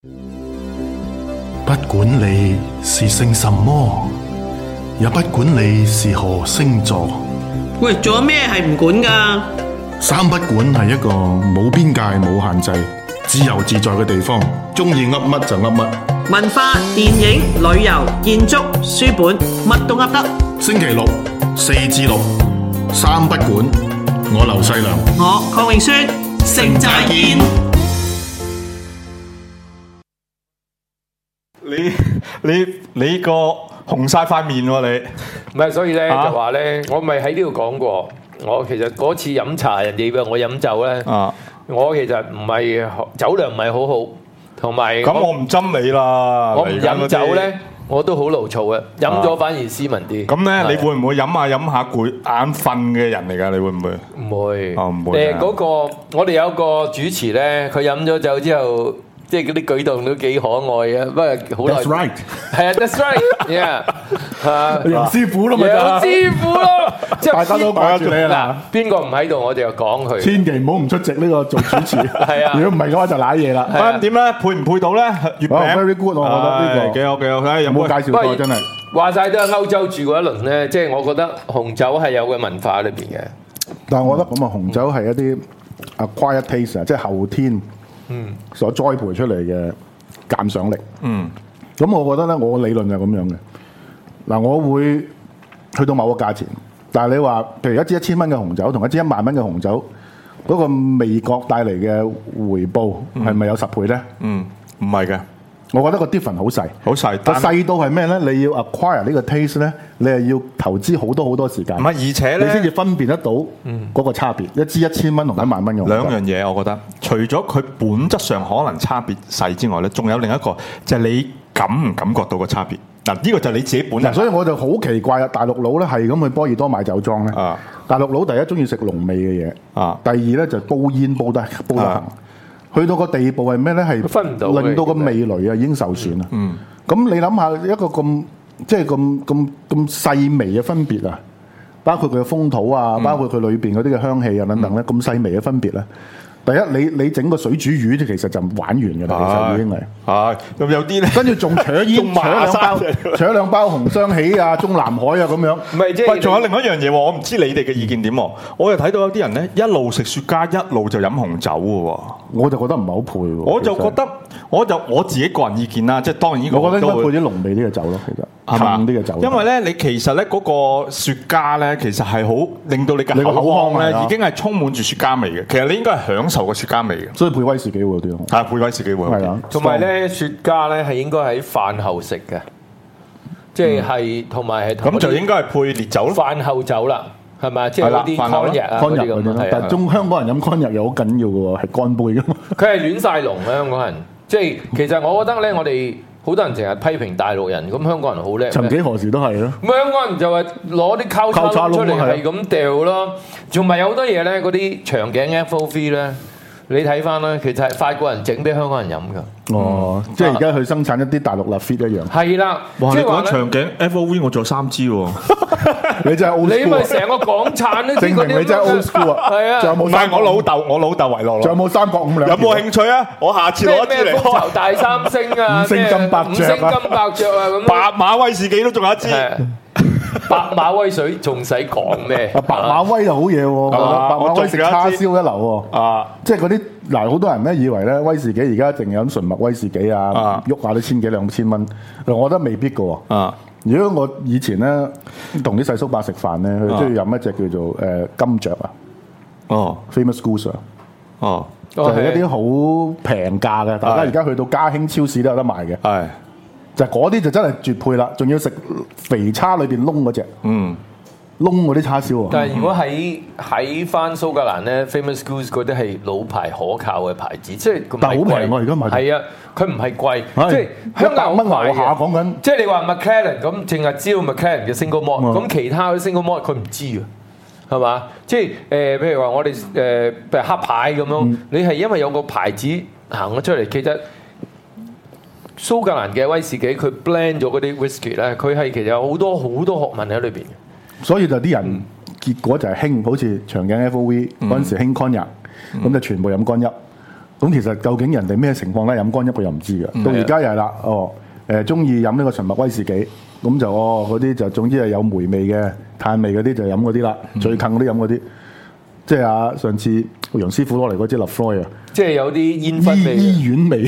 不管你是姓什麼，也不管你是何星座。 喂，仲有咩係唔管㗎？ 三不管係一個冇邊界、冇限制、自由自在嘅地方，中意噏乜就噏乜。 文化、電影、旅遊、建築、書本，乜都噏得。 星期六4至6，三不管。我劉細良， 我鄺永宣，成寨見。 你個紅晒塊面喎你， 唔係，所以咧就話咧，我咪喺呢度講過，我其實嗰次飲茶，人哋以為我飲酒咧，我其實唔係酒量唔係好好，同埋咁我唔針你啦。 我唔飲酒咧，我都好牢嘈嘅，飲咗反而斯文啲。 咁咧，你會唔會飲下攰眼瞓嘅人嚟㗎？你會唔會？ 唔會。 唔會。 嗰個我哋有個主持咧，佢飲咗酒之後。即係嗰啲舉動都幾可愛啊！不過好耐。 That's right。 係啊 ，That's right。 楊師傅咯，咪楊師傅咯，即係大家都掛住你啦。 邊個唔喺度，我哋就講佢。 千祈唔好唔出席呢個做主持。 係啊， 如果唔係嘅話就瀨嘢啦。 咁點咧？配唔配到咧？月餅 very good，我覺得呢個幾好幾好。睇有冇介紹過真係。 話晒都係歐洲住過一輪咧，即係我覺得紅酒係有個文化裏邊嘅。 但係我覺得咁啊，紅酒係一啲 acquired taste 啊，即係後天。所栽培出嚟嘅鑑賞力。咁我覺得咧，我理論就係咁樣嘅。嗱，我會去到某個價錢，但係你話，譬如一支1000蚊嘅紅酒同一支1萬蚊嘅紅酒，嗰個味覺帶嚟嘅回報係咪有10倍咧？ 唔係嘅。 我覺得個 difference 好細， 好細。 個細到係咩咧？你要 acquire 呢個 taste 咧，你係要投資好多時間。 唔係，而且咧， 你先至分辨得到嗰個差別。一支1000蚊同1萬蚊嘅兩樣嘢，我覺得除咗佢本質上可能差別細之外咧，仲有另一個就係你感唔感覺到個差別。嗱，呢個就係你自己本人。 所以我就好奇怪啊！大陸佬咧係咁去波爾多買酒莊咧。大陸佬第一中意食濃味嘅嘢，第二咧就煲煙煲得行。去到個地步係咩咧？係分唔到， 令到個味蕾啊已經受損啦。咁你諗下一個咁即係咁細微嘅分別啊，包括佢嘅風土啊，包括佢裏邊嗰啲嘅香氣啊等等咧，咁細微嘅分別咧。第一，你整個水煮魚其實就玩完嘅啦，其實已經係。 咁有啲咧， 跟住仲扯煙，扯兩包紅雙喜啊、中南海啊咁樣。 唔係即係， 仲有另一樣嘢喎，我唔知你哋嘅意見點喎。我又睇到有啲人咧，一路食雪茄，一路就飲紅酒嘅喎。 我就覺得唔係好配喎。 我就覺得，我自己個人意見啦，即係當然呢個我覺得應該配啲濃味啲嘅酒咯，其實。 係嘛？ 啲嘅酒。 因為咧，你其實咧嗰個雪茄咧，其實係好令到你嘅口腔咧已經係充滿住雪茄味嘅。其實你應該係享受個雪茄味嘅。 所以配威士忌會啲。 係配威士忌會。 係啊。 同埋咧，雪茄咧係應該喺飯後食嘅，即係同埋係。 咁就應該係配烈酒咯。 飯後酒啦，係咪？即係嗰啲 cognac 啊嗰啲咁。 但係香港人飲 cognac又好緊要嘅喎，係乾杯㗎嘛。 佢係亂晒龍啊！香港人，即係其實我覺得咧，我哋。好多人成日批評大陸人，咁香港人好叻。 曾幾何時都係咯。 咁香港人就係攞啲交叉出嚟係咁掉咯，仲咪有好多嘢咧？嗰啲長頸 FOV 咧，你睇翻啦，其實係法國人整俾香港人飲㗎。 即係而家佢生產一啲大陸立 fit 一樣。 係啦， 哇！你講長頸 FOV，我仲有3支喎。 你真係 old school。你咪成個港產都證明你真係 old school 啊！ 係啊。 仲有冇？ 唔係我老豆遺落。 仲有冇三角五兩？ 有冇興趣啊？我下次攞一支嚟。 復仇大三星啊！ 五星金伯爵啊！咁。 白馬威士忌都仲有一支。 白馬威水仲使講咩？ 白馬威就好嘢喎，白馬威食叉燒一流喎。即係嗰啲嗱，好多人咧以為咧威士忌而家淨係飲純麥威士忌啊，喐下都千幾兩千蚊。我覺得未必㗎喎。如果我以前咧同啲細叔伯食飯咧，佢中意飲一隻叫做金雀啊。Famous Goose 啊。就係一啲好平價嘅，大家而家去到嘉興超市都有得賣嘅。係。就嗰啲就真係絕配啦，仲要食肥叉裏邊燶嗰隻，燶嗰啲叉燒喎。 但係如果喺翻蘇格蘭咧 ，Famous Goose 嗰啲係老牌可靠嘅牌子，即係但係好平喎，而家買係啊，佢唔係貴，即係香港 100蚊樓下講緊。 即係你話 Macallan 咁，淨係知道 Macallan 嘅 single malt，咁其他嘅 single malt 佢唔知啊，係嘛？即係譬如話我哋譬如黑牌咁樣，你係因為有個牌子行咗出嚟，其實。蘇格蘭嘅威士忌佢 blend 咗嗰啲 whisky 咧，佢係其實有好多學問喺裏邊嘅。 所以就啲人結果就係興，好似長頸 FOV 嗰陣時興 cognac，咁就全部飲乾邑。咁咁其實究竟人哋咩情況咧？飲乾一個又唔知嘅。到而家又係啦，中意飲呢個純麥威士忌，咁就嗰啲就總之係有梅味嘅、炭味嗰啲就飲嗰啲啦，最近嗰啲飲嗰啲。即係上次楊師傅攞嚟嗰支 Lafroy 啊， 即係有啲煙燻味、 醫院味。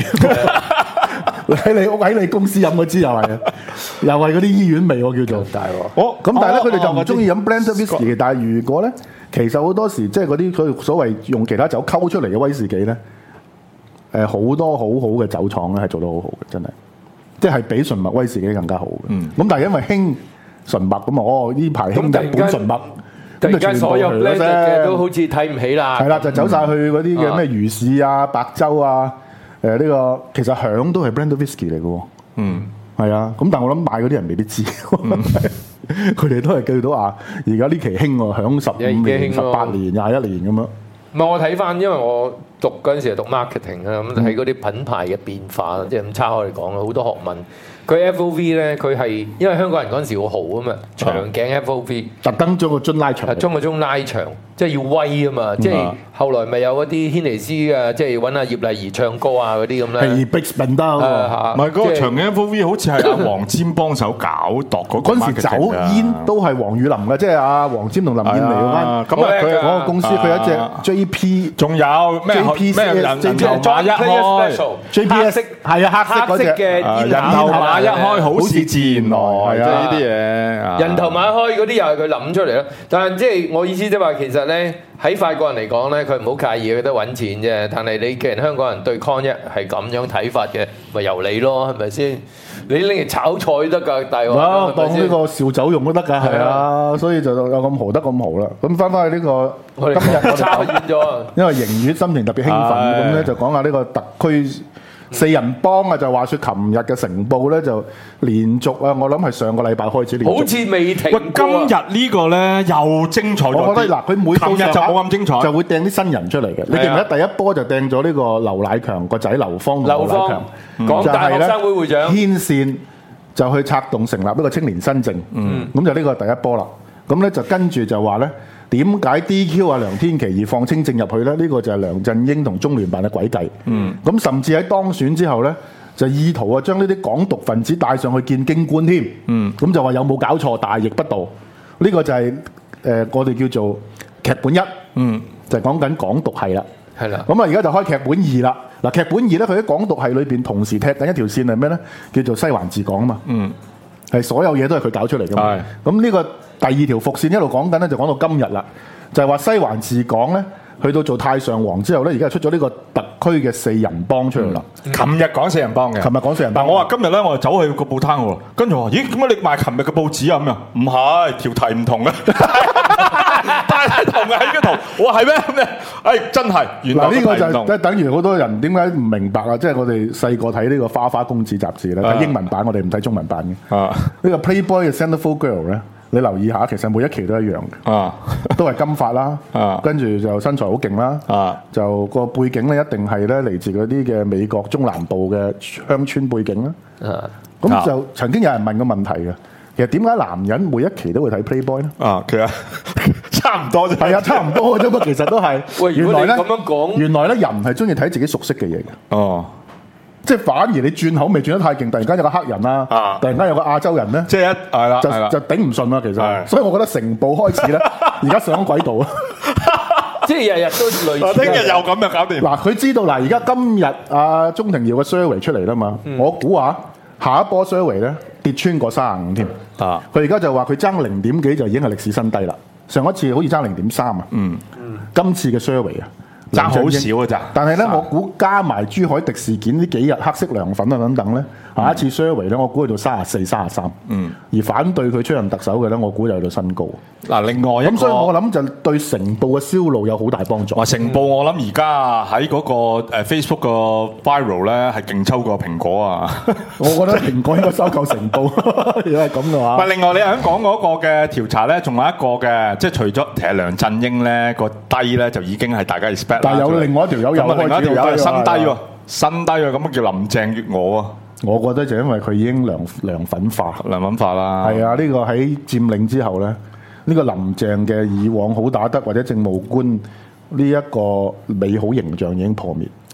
喺你公司飲嗰支又係啊，又係嗰啲醫院味喎叫做。大喎。咁但係咧，佢哋就唔中意飲 blended whisky 嘅。但係如果咧，其實好多時即係嗰啲佢所謂用其他酒溝出嚟嘅威士忌咧，好多好好嘅酒廠咧係做得好好嘅，真係，即係比純麥威士忌更加好嘅。咁但係因為興純麥咁呢排興日本純麥。 突然間所有 blend 嘅都好似睇唔起啦。 係啦，就走晒去嗰啲嘅咩魚市啊、白州啊，呢個其實響都係 blended whisky 嚟嘅喎。係啊。咁但係我諗買嗰啲人未必知，佢哋都係記到而家呢期興喎，響15年、18年、21年咁樣。 唔係我睇翻，因為我讀嗰陣時係讀 marketing 啊，咁睇嗰啲品牌嘅變化，即係咁叉開嚟講好多學問。佢 FOV 咧，佢係因為香港人嗰陣時好豪啊嘛，長頸 FOV， 特登將個樽拉長， 將個樽拉長，即係要威啊嘛，即係後來咪有嗰啲軒尼詩啊，即係揾阿葉麗儀唱歌啊嗰啲咁咧。 係 Big Spender 喎， 唔係嗰個長頸 FOV 好似係阿黃霑幫手搞度嗰個 marketing 嗰陣時酒煙都係黃雨林嘅，即係阿黃霑同林燕妮嗰間。咁佢嗰個公司佢有一隻 JP， 仲有咩 JP 人頭馬一開 ，JPS 係啊黑色嘅人頭馬一開好似自然來，即係呢啲嘢。 人頭馬一開嗰啲又係佢諗出嚟咯。但係即係我意思即係話，其實咧喺法國人嚟講咧，佢唔好介意，佢得揾錢啫。但係你既然香港人對 Cognac 係咁樣睇法嘅，咪由你咯，係咪先？你拎嚟炒菜都得㗎，大鑊。 當呢個紹酒用都得㗎，係啊，所以就有咁豪得咁豪啦。咁翻返去呢個今日我哋差遠咗， 因為盈月心情特別興奮，咁咧就講下呢個特區。四人幫啊，就話說琴日嘅成報咧就連續啊，我諗係上個禮拜開始連續， 好似未停。 喂，今日呢個咧又精彩咗啲。 我覺得嗱，佢每到琴日就冇咁精彩， 就會掟啲新人出嚟嘅。你記唔記得第一波就掟咗呢個劉乃強個仔劉芳同劉乃強， 港大學生會會長牽線就去策動成立呢個青年新政。咁就呢個第一波啦。咁咧就跟住就話咧。點解 DQ 啊梁天琦而放清正入去咧？呢個就係梁振英同中聯辦嘅詭計。咁甚至喺當選之後咧，就意圖啊將呢啲港獨分子帶上去見京官添。咁就話有冇搞錯，大逆不道。呢個就係我哋叫做劇本一。就係講緊港獨係啦。係啦。咁啊而家就開劇本二啦。嗱劇本二咧，佢喺港獨係裏邊同時踢緊一條線係咩咧？叫做西環治港啊嘛。係所有嘢都係佢搞出嚟㗎嘛。咁呢個第二條伏線一路講緊咧，就講到今日啦，就係話西環治港咧，去到做太上皇之後咧，而家出咗呢個特區嘅四人幫出嚟啦。 琴日講四人幫嘅， 琴日講四人幫。 但我話今日咧，我就走去個報攤喎，跟住話：咦，點解你賣琴日嘅報紙啊？咁啊，唔係條題唔同嘅，但係同嘅喺個圖。我話係咩咁咧？真係原來呢個就即係等於好多人點解唔明白啊？即係我哋細個睇呢個花花公子雜誌咧，睇英文版，我哋唔睇中文版嘅。呢個 Playboy 嘅 Centerfold Girl 咧。你留意下，其實每一期都一樣嘅，都係金髮啦，跟住就身材好勁啦，就個背景咧一定係咧嚟自嗰啲嘅美國中南部嘅鄉村背景啦。咁就曾經有人問個問題嘅，其實點解男人每一期都會睇 Playboy 咧？ 其實差唔多啫， 係啊，差唔多嘅啫嘛。其實都係。 喂，原來咧咁樣講， 原來咧人係中意睇自己熟悉嘅嘢嘅。即係反而你轉口味轉得太勁，突然間有個黑人啦，突然間有個亞洲人咧， 即係係啦， 就頂唔順啦。其實，所以我覺得成報開始咧，而家上軌道啊， 即係日日都類似。 聽日又咁就搞掂。 嗱，佢知道嗱，而家今日阿鍾庭耀嘅 survey 出嚟啦嘛，我估下下一波 survey 咧跌穿過35添。佢而家就話佢爭0點幾就已經係歷史新低啦。上一次好似爭0.3啊。今次嘅 survey 啊。 爭好少嘅咋， 但係咧，我估加埋珠海迪事件呢幾日黑色涼粉啊等等咧，下一次 survey 咧，我估去到34、33。而反對佢出任特首嘅咧，我估又去到新高。 嗱，另外一個， 咁所以我諗就對成報嘅銷路有好大幫助。 話成報我諗而家喺嗰個Facebook 個 viral 咧係勁抽過蘋果啊！ 我覺得蘋果應該收購成報，如果係咁嘅話。 另外你喺講嗰個嘅調查咧，仲有一個嘅，即係除咗其實梁振英咧個低咧就已經係大家 expect。 但係有另外一條友又開始另外一條友係新低喎，新低喎，咁叫林鄭月娥啊！ 我覺得就因為佢已經涼粉化啦。係啊，呢個喺佔領之後咧，呢個林鄭嘅以往好打得或者政務官呢一個美好形象已經破滅。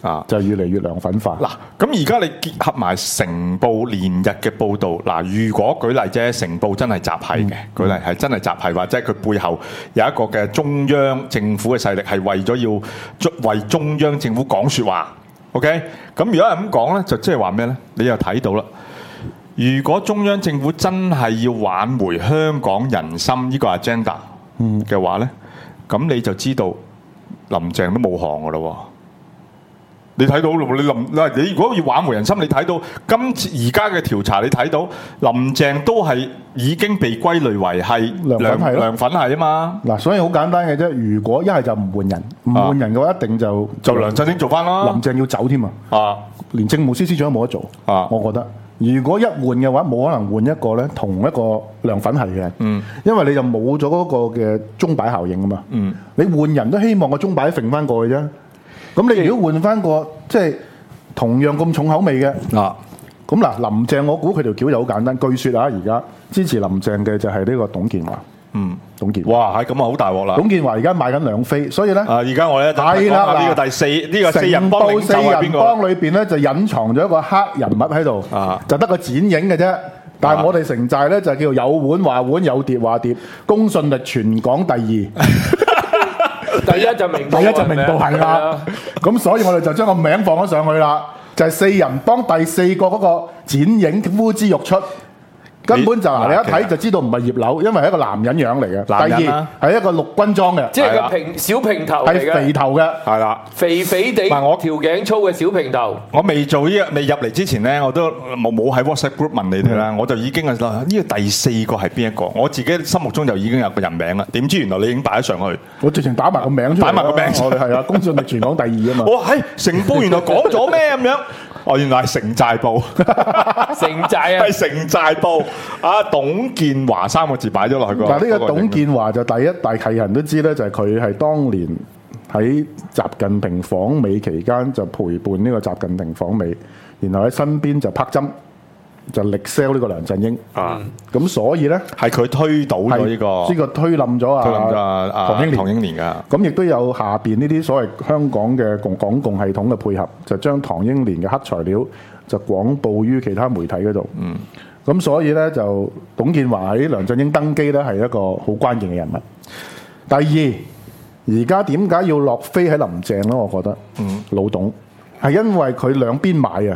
就越嚟越涼粉化。 嗱，咁而家你結合埋成報連日嘅報導，嗱，如果舉例啫，成報真係集係嘅，舉例係真係集係，或者佢背後有一個嘅中央政府嘅勢力係為咗要為中央政府講説話 ，OK？ 咁如果係咁講咧，就即係話咩咧？你又睇到啦。如果中央政府真係要挽回香港人心呢個 agenda 嘅話咧，咁你就知道林鄭都冇行噶啦喎。你睇到你如果要挽回人心，你睇到今次而家嘅調查，你睇到林鄭都係已經被歸類為係涼粉係啊嘛。 嗱，所以好簡單嘅啫。如果一係就唔換人，唔換人嘅話，一定就梁振英做翻啦。 林鄭要走添啊！連政務司司長都冇得做啊！我覺得，如果一換嘅話，冇可能換一個咧同一個涼粉係嘅。因為你就冇咗嗰個嘅鐘擺效應啊嘛。你換人都希望個鐘擺揈翻過去啫。咁你如果換翻個即係同樣咁重口味嘅咁嗱，林鄭我估佢條橋就好簡單。據說而家支持林鄭嘅就係呢個董建華。董建華， 哇，係咁啊，好大鑊啦！ 董建華而家賣緊兩飛，所以咧而家我咧係啦，呢個四人幫領袖係邊個？四人幫裏邊咧就隱藏咗一個黑人物喺度，就得個剪影嘅啫。但係我哋城寨咧就叫有碗話碗，有碟話碟，公信力全港第二。 第一就明報係啦，咁所以我哋就將個名放咗上去啦，就係四人幫第四個嗰個剪影呼之欲出，根本就你一睇就知道唔係葉劉，因為係一個男人樣嚟嘅。第二係一個陸軍裝嘅， 即係個小平頭嚟嘅， 係肥頭嘅，係啦， 肥肥地，我條頸粗嘅小平頭。 我未入嚟之前咧，我都冇喺 WhatsApp group 問你哋啦，我就已經係呢個第四個係邊一個？我自己心目中就已經有個人名啦。點知原來你已經擺咗上去， 我直情打埋個名出嚟， 擺埋個名， 我哋係啊，公信力全港第二啊嘛。 哇，係成報原來講咗咩咁樣？原來係城寨報， 城寨啊， 係城寨報啊！董建華3個字擺咗落去。 但係呢個董建華就第一大契人都知咧，就係佢係當年喺習近平訪美期間就陪伴呢個習近平訪美，然後喺身邊就拍針，就力 sell 呢個梁振英。咁所以咧係佢推倒咗呢個推冧咗唐英年㗎。 咁亦都有下邊呢啲所謂香港嘅港共系統嘅配合，就將唐英年嘅黑材料就廣佈於其他媒體嗰度。咁所以咧就董建華喺梁振英登基咧係一個好關鍵嘅人物。第二，而家點解要落飛喺林鄭咧？我覺得老董係因為佢兩邊買啊。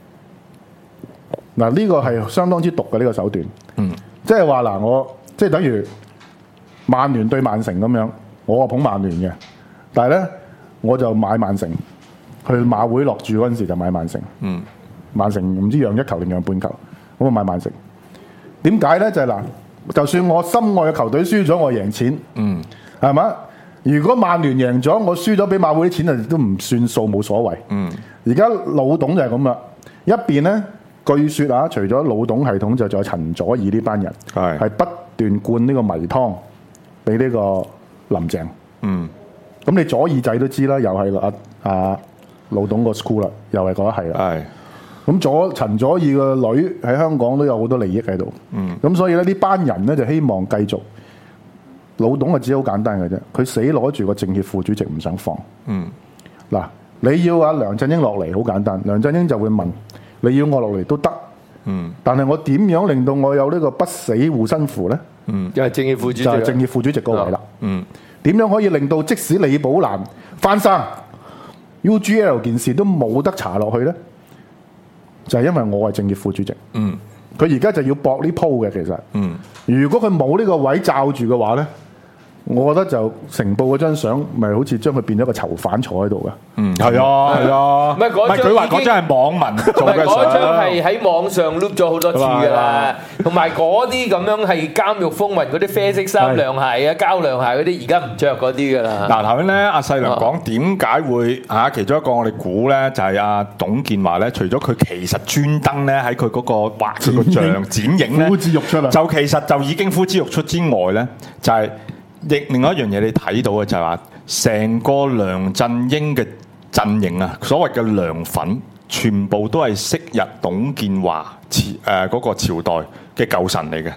嗱，呢個係相當之毒嘅呢個手段。即係話嗱，我即係等於曼聯對曼城咁樣，我捧曼聯嘅，但係咧我就買曼城，去馬會落注嗰陣時就買曼城。曼城唔知讓1球定讓半球，咁我買曼城。點解咧？就係嗱，就算我心愛嘅球隊輸咗，我贏錢，係嘛？如果曼聯贏咗，我輸咗俾馬會啲錢啊，都唔算數，冇所謂。而家老董就係咁啦，一邊咧。據說除咗老董系統，就仲有陳佐洱呢班人，係不斷灌呢個迷湯俾呢個林鄭。咁你佐洱仔都知啦，又係老董個 school 啦，又係嗰一係啦。咁陳佐洱個女喺香港都有好多利益喺度。咁所以咧呢班人咧就希望繼續。老董嘅只好簡單嘅啫，佢死攞住個政協副主席唔想放。嗱，你要梁振英落嚟好簡單，梁振英就會問。你要我落嚟都得，但係我點樣令到我有呢個不死護身符咧？ 就係政協副主席， 就係政協副主席個位啦。點樣可以令到即使李寶蘭翻生 UGL 件事都冇得查落去咧？就係因為我係政協副主席。佢而家就要搏呢鋪嘅，其實。如果佢冇呢個位罩住嘅話咧，我覺得就成報嗰張相咪好似將佢變咗個囚犯坐喺度嘅。 係啊。唔係佢話嗰張係網民做嘅相。 嗰張係喺網上碌咗好多次㗎啦。同埋嗰啲咁樣係監獄風雲嗰啲啡色衫涼鞋啊、膠涼鞋嗰啲，而家唔着嗰啲㗎啦。 嗱，頭先咧阿細良講點解會其中一個我哋估咧就係阿董建華咧，除咗佢其實專登咧喺佢嗰個畫佢個像剪影咧， 呼之欲出啊！ 就其實就已經呼之欲出之外咧，就係。另外一樣嘢你睇到嘅就係話，成個梁振英嘅陣營啊，所謂嘅涼粉，全部都係昔日董建華嗰個朝代嘅舊臣嚟嘅。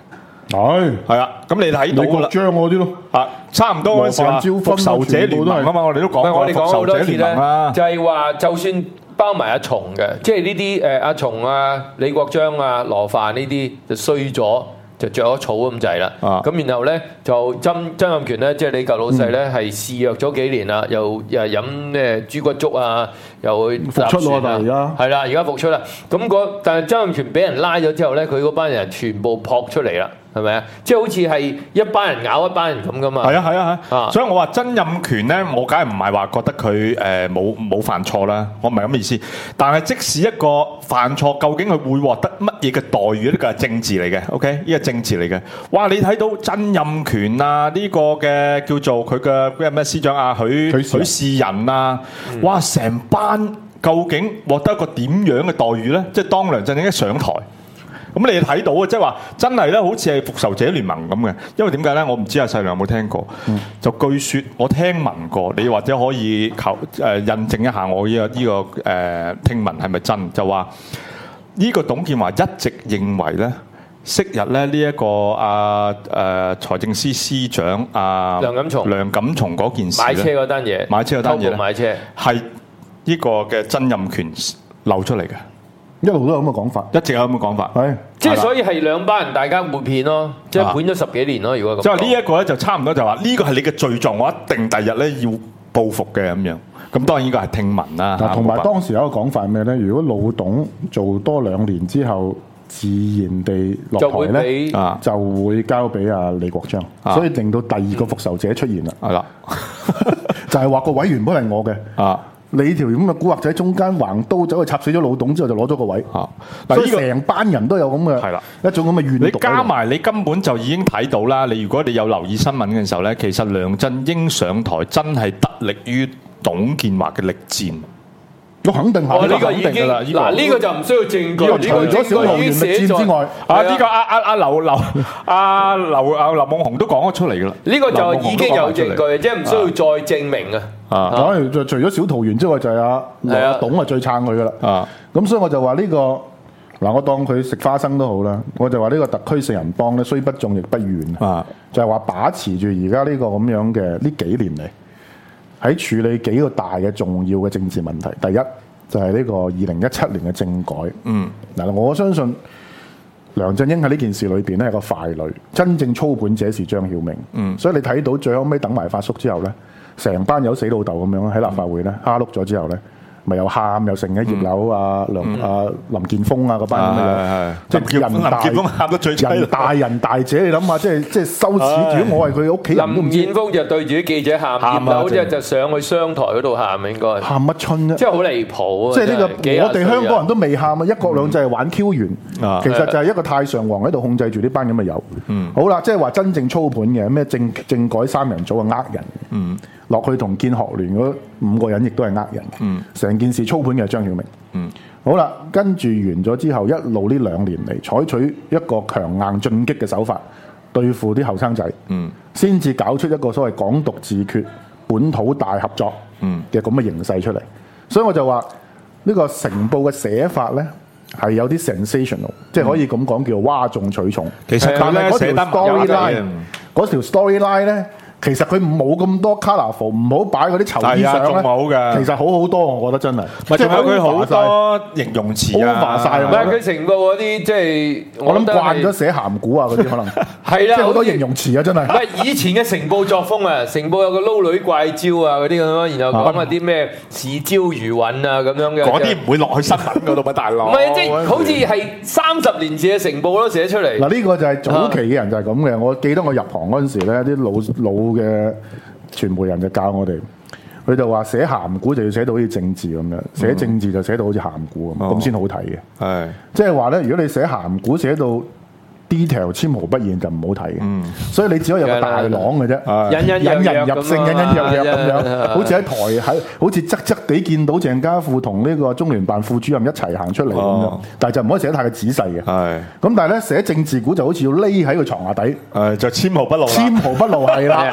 係啊，咁你睇到李國章嗰啲咯， 差唔多嗰陣時話復仇者聯盟啊嘛，我哋都講過復仇者聯盟啦， 就係話就算包埋阿松嘅，即係呢啲阿松啊、李國章啊、羅范呢啲就衰咗。就着咗草咁滯啦，咁然後咧就曾蔭權咧，即係你舊老細咧，係肆虐咗幾年啦，又飲咩豬骨粥啊，又去復出咯，但係而家係啦，而家復出啦。咁但係曾蔭權俾人拉咗之後咧，佢嗰班人全部撲出嚟啦，係咪啊？即係好似係一班人咬一班人咁噶嘛。 係啊，所以我話曾蔭權咧，我梗係唔係話覺得佢冇犯錯啦，我唔係咁嘅意思。但係即使一個犯錯，究竟佢會獲得乜嘢嘅待遇？呢個係政治嚟嘅 ，OK？ 呢個政治嚟嘅。哇！你睇到曾蔭權啊，呢個嘅叫做佢嘅咩司長啊，許仕仁啊，哇！成班究竟獲得一個點樣嘅待遇咧？即係當梁振英一上台。咁你睇到啊，即係話真係咧，好似係復仇者聯盟咁嘅。因為點解咧？我唔知阿細良有冇聽過。就據説我聽聞過，你或者可以印證一下我呢個聽聞係咪真？就話呢個董建華一直認為咧，昔日咧呢一個財政司司長梁錦松嗰件事買車嗰單嘢，買車係呢個嘅曾蔭權漏出嚟嘅。 一路都有咁嘅講法， 一直有咁嘅講法， 係即係所以係兩班人大家互騙咯，即係騙咗10幾年咯。如果咁， 即係呢一個咧就差唔多就話呢個係你嘅罪狀，我一定第日咧要報復嘅咁樣。咁當然呢個係聽聞啦。 同埋當時有一個講法係咩咧？如果老董做多2年之後，自然地落台咧，就會交俾阿李國章，所以令到第二個復仇者出現啦。 係啦， 就係話個位原本係我嘅。你條咁嘅古惑仔中間橫刀走去插死咗老董之後就攞咗個位，所以成班人都有咁嘅一種咁嘅怨毒。 你加埋你根本就已經睇到啦。你如果你有留意新聞嘅時候咧，其實梁振英上台真係得力於董建華嘅力戰。我肯定係， 呢個已經嗱呢個就唔需要證據。 除咗小桃園力戰之外， 呢個劉夢熊都講咗出嚟㗎啦。 呢個就已經有證據，即係唔需要再證明啊。 除咗小桃園之外，就係阿董係最撐佢㗎啦。咁所以我就話呢個嗱，我當佢食花生都好啦。我就話呢個特區四人幫咧，雖不中亦不遠。就係話把持住而家呢個咁樣嘅呢幾年嚟。喺處理幾個大嘅重要嘅政治問題，第一就係呢個2017年嘅政改。嗱，我相信梁振英喺呢件事裏邊咧係個傀儡，真正操盤者是張曉明。所以你睇到最後尾等埋發叔之後咧，成班友死老豆咁樣喺立法會咧蝦碌咗之後咧，咪又喊又成嘅葉劉林健鋒啊嗰班咁嘅，即係人大姐，你諗下，即係羞恥。如果我係佢屋企人， 林健鋒就對住啲記者喊，葉劉就上去商台嗰度喊，應該喊乜春啫？ 即係好離譜啊！ 即係呢個我哋香港人都未喊啊！一國兩制係玩 Q 完，其實就係一個太上皇喺度控制住呢班咁嘅友。好啦，即係話真正操盤嘅咩政改3人組係呃人。落去同建學聯嗰5個人亦都係呃人，成件事操盤嘅係張曉明。好啦，跟住完咗之後，一路呢2年嚟採取一個強硬進擊嘅手法對付啲後生仔，先至搞出一個所謂港獨自決、本土大合作嘅咁嘅形勢出嚟。所以我就話呢個成報嘅寫法咧係有啲 sensational，即係可以咁講叫嘩眾取寵。 其實佢咧寫得嗰條 storyline 咧。其實佢冇咁多 colourful， 唔好擺嗰啲籌衣相咧。其實好多，我覺得真係。 即係佢好多形容詞 ，over 晒。 唔係佢成報嗰啲，即係我諗慣咗寫鹹古啊嗰啲可能。 係啦， 即係好多形容詞啊，真係。 唔係以前嘅成報作風啊，成報有個撈女怪招啊嗰啲咁樣，然後講下啲咩視招如雲啊咁樣嘅。 嗰啲唔會落去新聞嗰度乜大佬？ 唔係，即係好似係30年前嘅成報咯，寫出嚟。 嗱呢個就係早期嘅人就係咁嘅。我記得我入行嗰陣時咧，啲老嘅傳媒人就教我哋，佢就話寫鹹古就要寫到好似政治咁樣，寫政治就寫到好似鹹古咁先好睇嘅。係，即係話咧，如果你寫鹹古寫到 detail 纖毫不現就唔好睇嘅。所以你只可以有個大朗嘅啫，引人入勝，隱隱約約咁樣，好似喺台好似側側地見到鄭家富同呢個中聯辦副主任一齊行出嚟咁樣，但係就唔可以寫得太仔細嘅。係，咁但係咧寫政治股就好似要匿喺個床下底， 就纖毫不露， 纖毫不露係啦。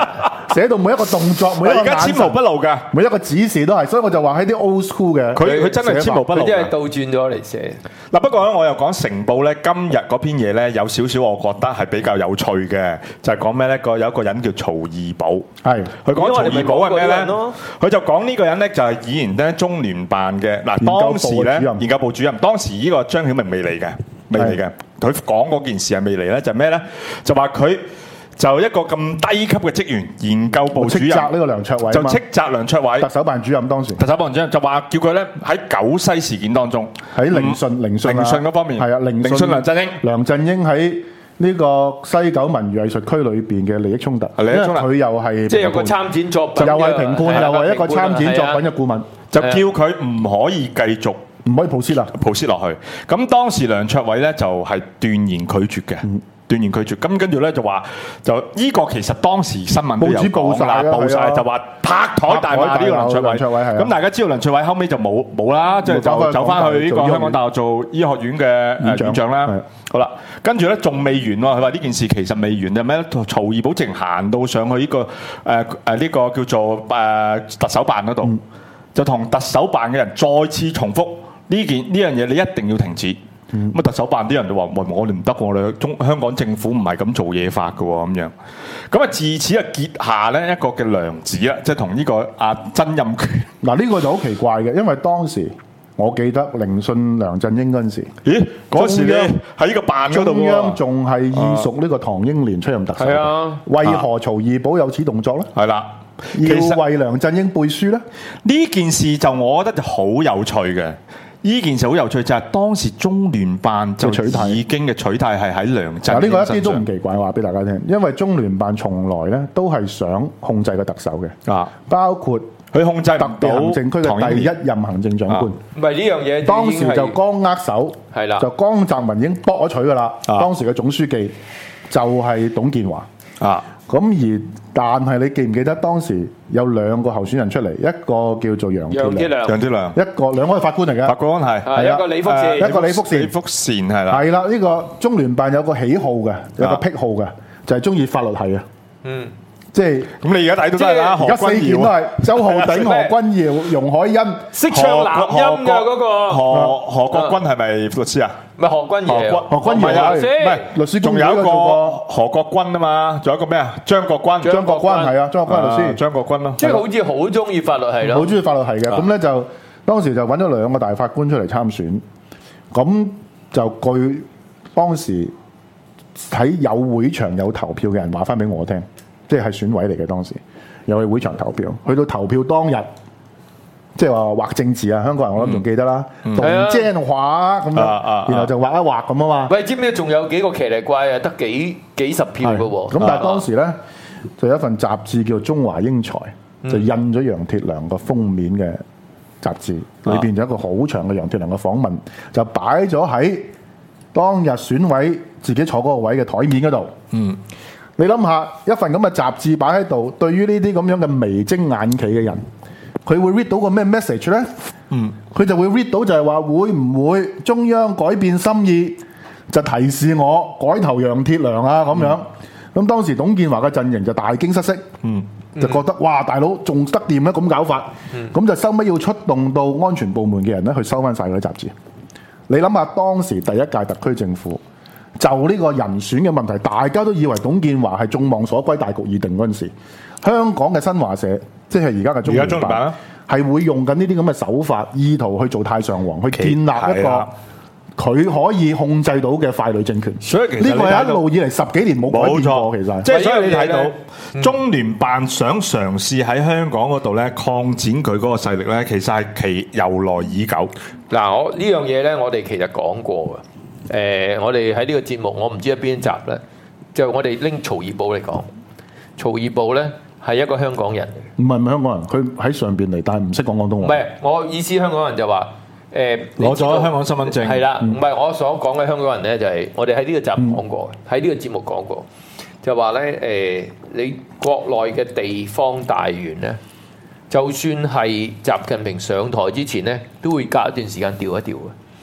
寫到每一個動作，每一個而家纖毛不露㗎， 每一個指示都係，所以我就話喺啲 old school 嘅， 佢真係纖毛不露， 佢真係倒轉咗嚟寫。 嗱，不過咧，我又講成報咧，今日嗰篇嘢咧有少少，我覺得係比較有趣嘅，就係講咩咧？有一個人叫曹義寶， 係佢講曹義寶係咩咧？佢就講呢個人咧就係以前咧中聯辦嘅嗱，當時咧研究部主任，當時呢個張曉明未嚟嘅，佢講嗰件事係未嚟咧，就係咩咧？就話佢就一個咁低級嘅職員，研究部主任， 斥責呢個梁卓偉， 就斥責梁卓偉， 特首辦主任當時， 特首辦主任就話叫佢咧喺九西事件當中， 喺聆訊嗰方面， 係啊，聆訊梁振英喺呢個西九文娛藝術區裏邊嘅利益衝突，因為佢又係即係有個參展作品， 又係評判，又係一個參展作品嘅顧問， 就叫佢唔可以繼續。 唔可以 proceed 落去。咁當時梁卓偉咧就係斷言拒絕嘅，斷言拒絕。咁跟住咧就話，就呢個其實當時新聞都有講啦，報晒就話拍台大罵呢個梁卓偉。咁大家知道梁卓偉後尾就冇啦，即係就走翻去呢個香港大學做醫學院嘅院長啦。好啦，跟住咧仲未完喎，佢話呢件事其實未完嘅咩？曹義寶直行到上去呢個呢個叫做特首辦嗰度，就同特首辦嘅人再次重複。呢樣嘢你一定要停止。咁特首辦啲人就話：我哋唔得，我哋香港政府唔係咁做嘢法嘅喎，咁樣。咁啊自此啊結下咧一個嘅梁子啦，即係同呢個曾蔭權。嗱呢個就好奇怪嘅，因為當時我記得聆訊梁振英嗰陣時， 咦嗰時咧喺呢個辦嗰度喎， 中央仲係意屬呢個唐英年出任特首。係啊，為何曹義寶有此動作咧？ 係啦， 要為梁振英背書咧？ 呢件事就我覺得就好有趣嘅。呢件事好有趣，就係當時中聯辦就已經嘅取態係喺梁振英身上。 呢個一啲都唔奇怪，話俾大家聽，因為中聯辦從來咧都係想控制個特首嘅，包括佢控制特別行政區嘅第一任行政長官。 唔係呢樣嘢， 當時就剛握手， 係啦， 就江澤民已經博咗取噶啦。當時嘅總書記就係董建華。但係你記唔記得當時有兩個候選人出嚟，一個叫做楊鐵良，兩個係法官嚟嘅， 法官係一個李福善， 一個李福善係啦， 係啦，呢個中聯辦有個喜好嘅，有個癖好嘅，就係中意法律系啊，即係咁你而家睇到都係啦， 而家四件都係周浩鼎、何君堯、容海恩， 識唱男音㗎嗰個何國軍係咪律師啊？ 唔係何君堯， 何君堯唔係律師， 仲有一個何國軍啊嘛，仲有一個咩啊？張國軍係啊，張國軍律師， 張國軍咯， 即係好似好中意法律系咯， 好中意法律系嘅。咁咧就當時就揾咗兩個大法官出嚟參選，咁就據當時喺有會場有投票嘅人話翻俾我聽。即係選委嚟嘅，當時又去會場投票，去到投票當日，即係話畫政治啊！香港人我諗仲記得啦，同正畫咁樣，然後就畫一畫咁啊嘛。 喂，知唔知仲有幾個奇嚟怪啊？得幾十票嘅喎。 咁但係當時咧，就有一份雜誌叫《中華英才》，就印咗楊鐵良個封面嘅雜誌，裏邊就有一個好長嘅楊鐵良嘅訪問，就擺咗喺當日選委自己坐嗰個位嘅台面嗰度。你諗下一份咁嘅雜誌擺喺度，對於呢啲咁樣嘅眉精眼企嘅人，佢會 read 到個咩 message 咧？佢就會 read 到就係話會唔會中央改變心意，就提示我改投楊鐵良啊咁樣。咁當時董建華嘅陣營就大驚失色，就覺得哇大佬仲得掂咩咁搞法？咁就收尾要出動到安全部門嘅人咧去收翻晒嗰啲雜誌。你諗下當時第一屆特區政府。就呢個人選嘅問題，大家都以為董建華係眾望所歸、大局已定嗰陣時，香港嘅新華社，即係而家嘅中聯辦，係會用緊呢啲咁嘅手法，意圖去做太上皇，去建立一個佢可以控制到嘅傀儡政權。所以其實呢個係一路以嚟10幾年冇改變過，其實。 即係所以你睇到中聯辦想嘗試喺香港嗰度咧擴展佢嗰個勢力咧，其實係其由來已久。 嗱，我呢樣嘢咧，我哋其實講過嘅。我哋喺呢個節目，我唔知喺邊集咧，就我哋拎曹義寶嚟講。曹義寶咧係一個香港人嚟， 唔係香港人，佢喺上邊嚟，但係唔識講廣東話。 唔係，我意思香港人就話攞咗香港身份證。 係啦，唔係我所講嘅香港人咧，就係我哋喺呢個集講過，喺呢個節目講過，就話咧你國內嘅地方大員咧，就算係習近平上台之前咧，都會隔一段時間調一調嘅。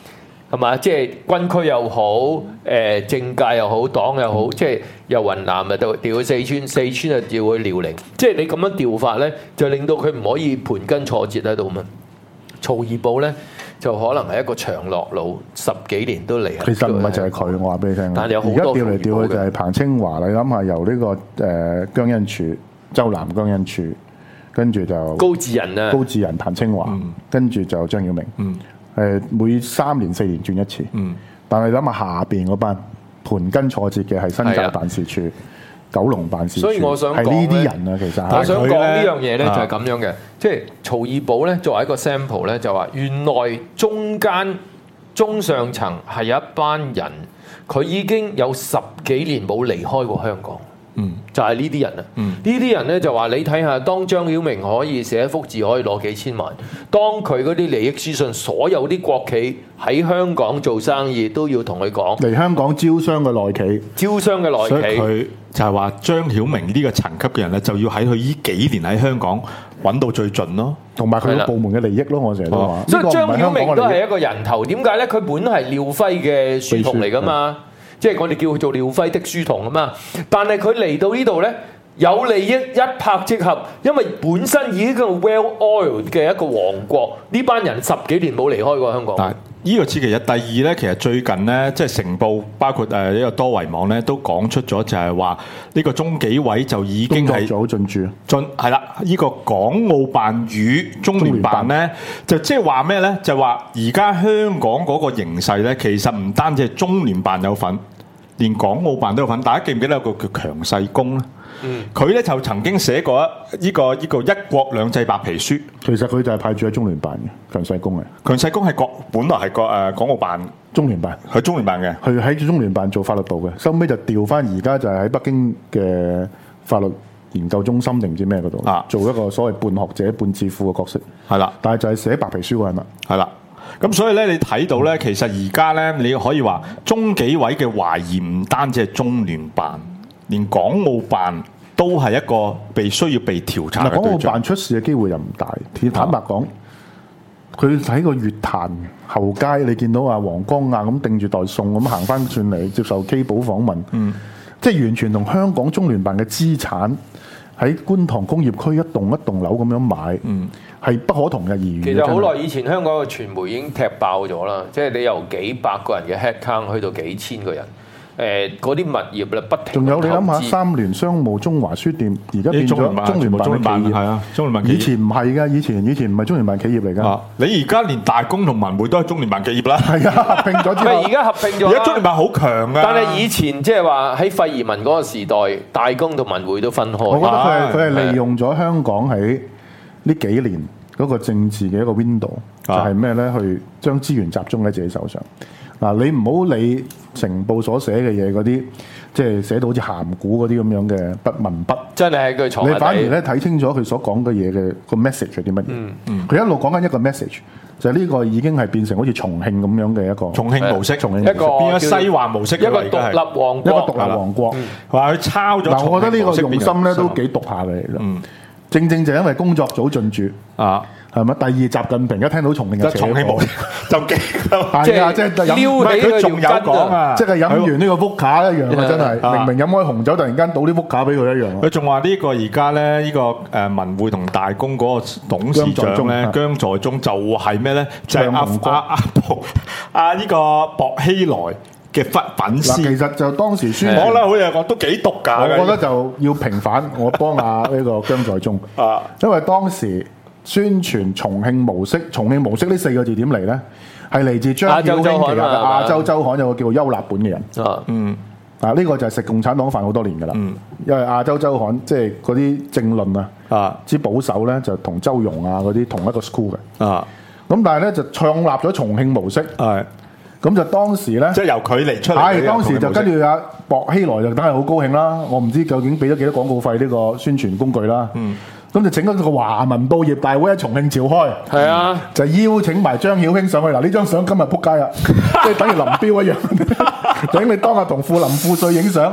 係嘛？即係軍區又好，政界又好，黨又好，即係由雲南啊調去四川，四川啊調去遼寧，即係你咁樣調法咧，就令到佢唔可以盤根錯節喺度嘛。曹二寶咧就可能係一個長樂路，10幾年都嚟。 其實唔係就係佢，我話俾你聽。 但係有好多而家調嚟調去就係彭清華，你諗下由呢個姜恩柱、周南姜恩柱，跟住就高志仁啊， 高志仁、彭清華，跟住就張曉明。每3年4年轉一次。但係諗下下邊嗰班盤根錯節嘅係新界辦事處、九龍辦事處， 所以我想講係呢啲人啊，其實我想講呢樣嘢咧就係咁樣嘅，即係曹二寶咧作為一個 sample 咧，就話原來中上層係有一班人，佢已經有10幾年冇離開過香港。就係呢啲人啊！呢啲人咧就話你睇下，當張曉明可以寫一幅字可以攞幾千萬，當佢嗰啲利益書信，所有啲國企喺香港做生意都要同佢講嚟香港招商嘅內企， 所以佢就係話張曉明呢個層級嘅人咧，就要喺佢呢幾年喺香港揾到最盡咯， 同埋佢個部門嘅利益咯。我成日都話， 所以張曉明都係一個人頭。點解咧？佢本係廖輝嘅書童嚟噶嘛。即係我哋叫佢做廖輝的書童啊嘛，但係佢嚟到呢度咧，有利益一拍即合，因為本身已經係 well oiled 嘅一個王國，呢班人10幾年冇離開過香港。 但係呢個此其一，第二咧，其實最近咧，即係成報包括呢個多維網咧，都講出咗就係話呢個中紀委就已經係做咗進駐， 係啦，呢個港澳辦與中聯辦咧，就即係話咩咧？就話而家香港嗰個形勢咧，其實唔單止係中聯辦有份，連港澳辦都有份。大家記唔記得有個叫強世功咧？佢咧就曾經寫過呢個一國兩制白皮書。 其實佢就係派駐喺中聯辦嘅強世功嘅。 強世功係本來係港澳辦中聯辦， 係中聯辦嘅， 佢喺中聯辦做法律部嘅，收尾就調翻而家就係喺北京嘅法律研究中心定唔知咩嗰度，做一個所謂半學者半智庫嘅角色。係啦，但係就係寫白皮書嗰人啦。 係啦。咁所以咧，你睇到咧，其實而家咧，你可以話中紀委嘅懷疑唔單止係中聯辦，連港澳辦都係一個需要被調查嘅對象。港澳辦出事嘅機會又唔大。坦白講，佢喺個月壇後街，你見到阿黃光亞咁定住袋餸咁行翻轉嚟接受 K 寶訪問，即係完全同香港中聯辦嘅資產喺觀塘工業區一棟一棟樓咁樣買。係不可同日而語。 其實好耐以前香港嘅傳媒已經踢爆咗啦，即係你由幾百個人嘅 head count 去到幾千個人，嗰啲物業咧不停。 仲有你諗下，三聯商務中華書店而家變咗中聯辦嘅企業， 係啊，中聯辦企業。 以前唔係㗎，以前唔係中聯辦企業嚟㗎。 你而家連大公同文匯都係中聯辦企業啦。 係啊，合併咗之後。 而家合併咗。 而家中聯辦好強㗎。 但係以前即係話喺費移民嗰個時代，大公同文匯都分開。 我覺得佢係利用咗香港喺呢幾年嗰個政治嘅一個 window，就係咩咧？去將資源集中喺自己手上。嗱，你唔好理成報所寫嘅嘢嗰啲，即係寫到好似鹹古嗰啲咁樣嘅文筆， 真係係句錯。 你反而咧睇清楚佢所講嘅嘢嘅個 message 係啲乜嘢？佢一路講緊一個 message，就係呢個已經係變成好似重慶咁樣嘅一個重慶模式， 重慶模式變咗西環模式， 一個獨立王國， 一個獨立王國。 話佢抄咗。 嗱，我覺得呢個用心咧都幾毒下嘅。正就因為工作組進駐啊。係咪？第二習近平一聽到重慶嘅重慶冇就驚， 係啊！即係撩起佢仲有講啊！ 即係飲完呢個福卡一樣啊！真係明明飲開紅酒，突然間倒啲福卡俾佢一樣。 佢仲話呢個而家咧，呢個文匯同大公嗰個董事長咧，姜在忠就係咩咧？就係阿呢個薄熙來嘅粉絲。 其實就當時宣傳， 我覺得好似講都幾毒㗎。 我覺得就要平反，我幫下呢個姜在忠啊，因為當時。宣傳重慶模式呢4個字點嚟咧？係嚟自張曉卿旗下嘅亞洲週刊有個叫做邱立本嘅人。呢個就係食共產黨飯好多年㗎啦。因為亞洲週刊即係嗰啲政論之保守咧，就同周融嗰啲同一個 school 嘅。咁但係咧就創立咗重慶模式。咁就當時咧， 即係由佢嚟出嚟。 當時就跟住阿薄熙來就梗係好高興啦。我唔知究竟俾咗幾多廣告費呢個宣傳工具啦。咁就整咗個華文報業大會喺重慶召開， 係啊， 就邀請埋張曉卿上去。嗱，呢張相今日撲街啦，即係等於林彪一樣，等你當日同富林富瑞影相，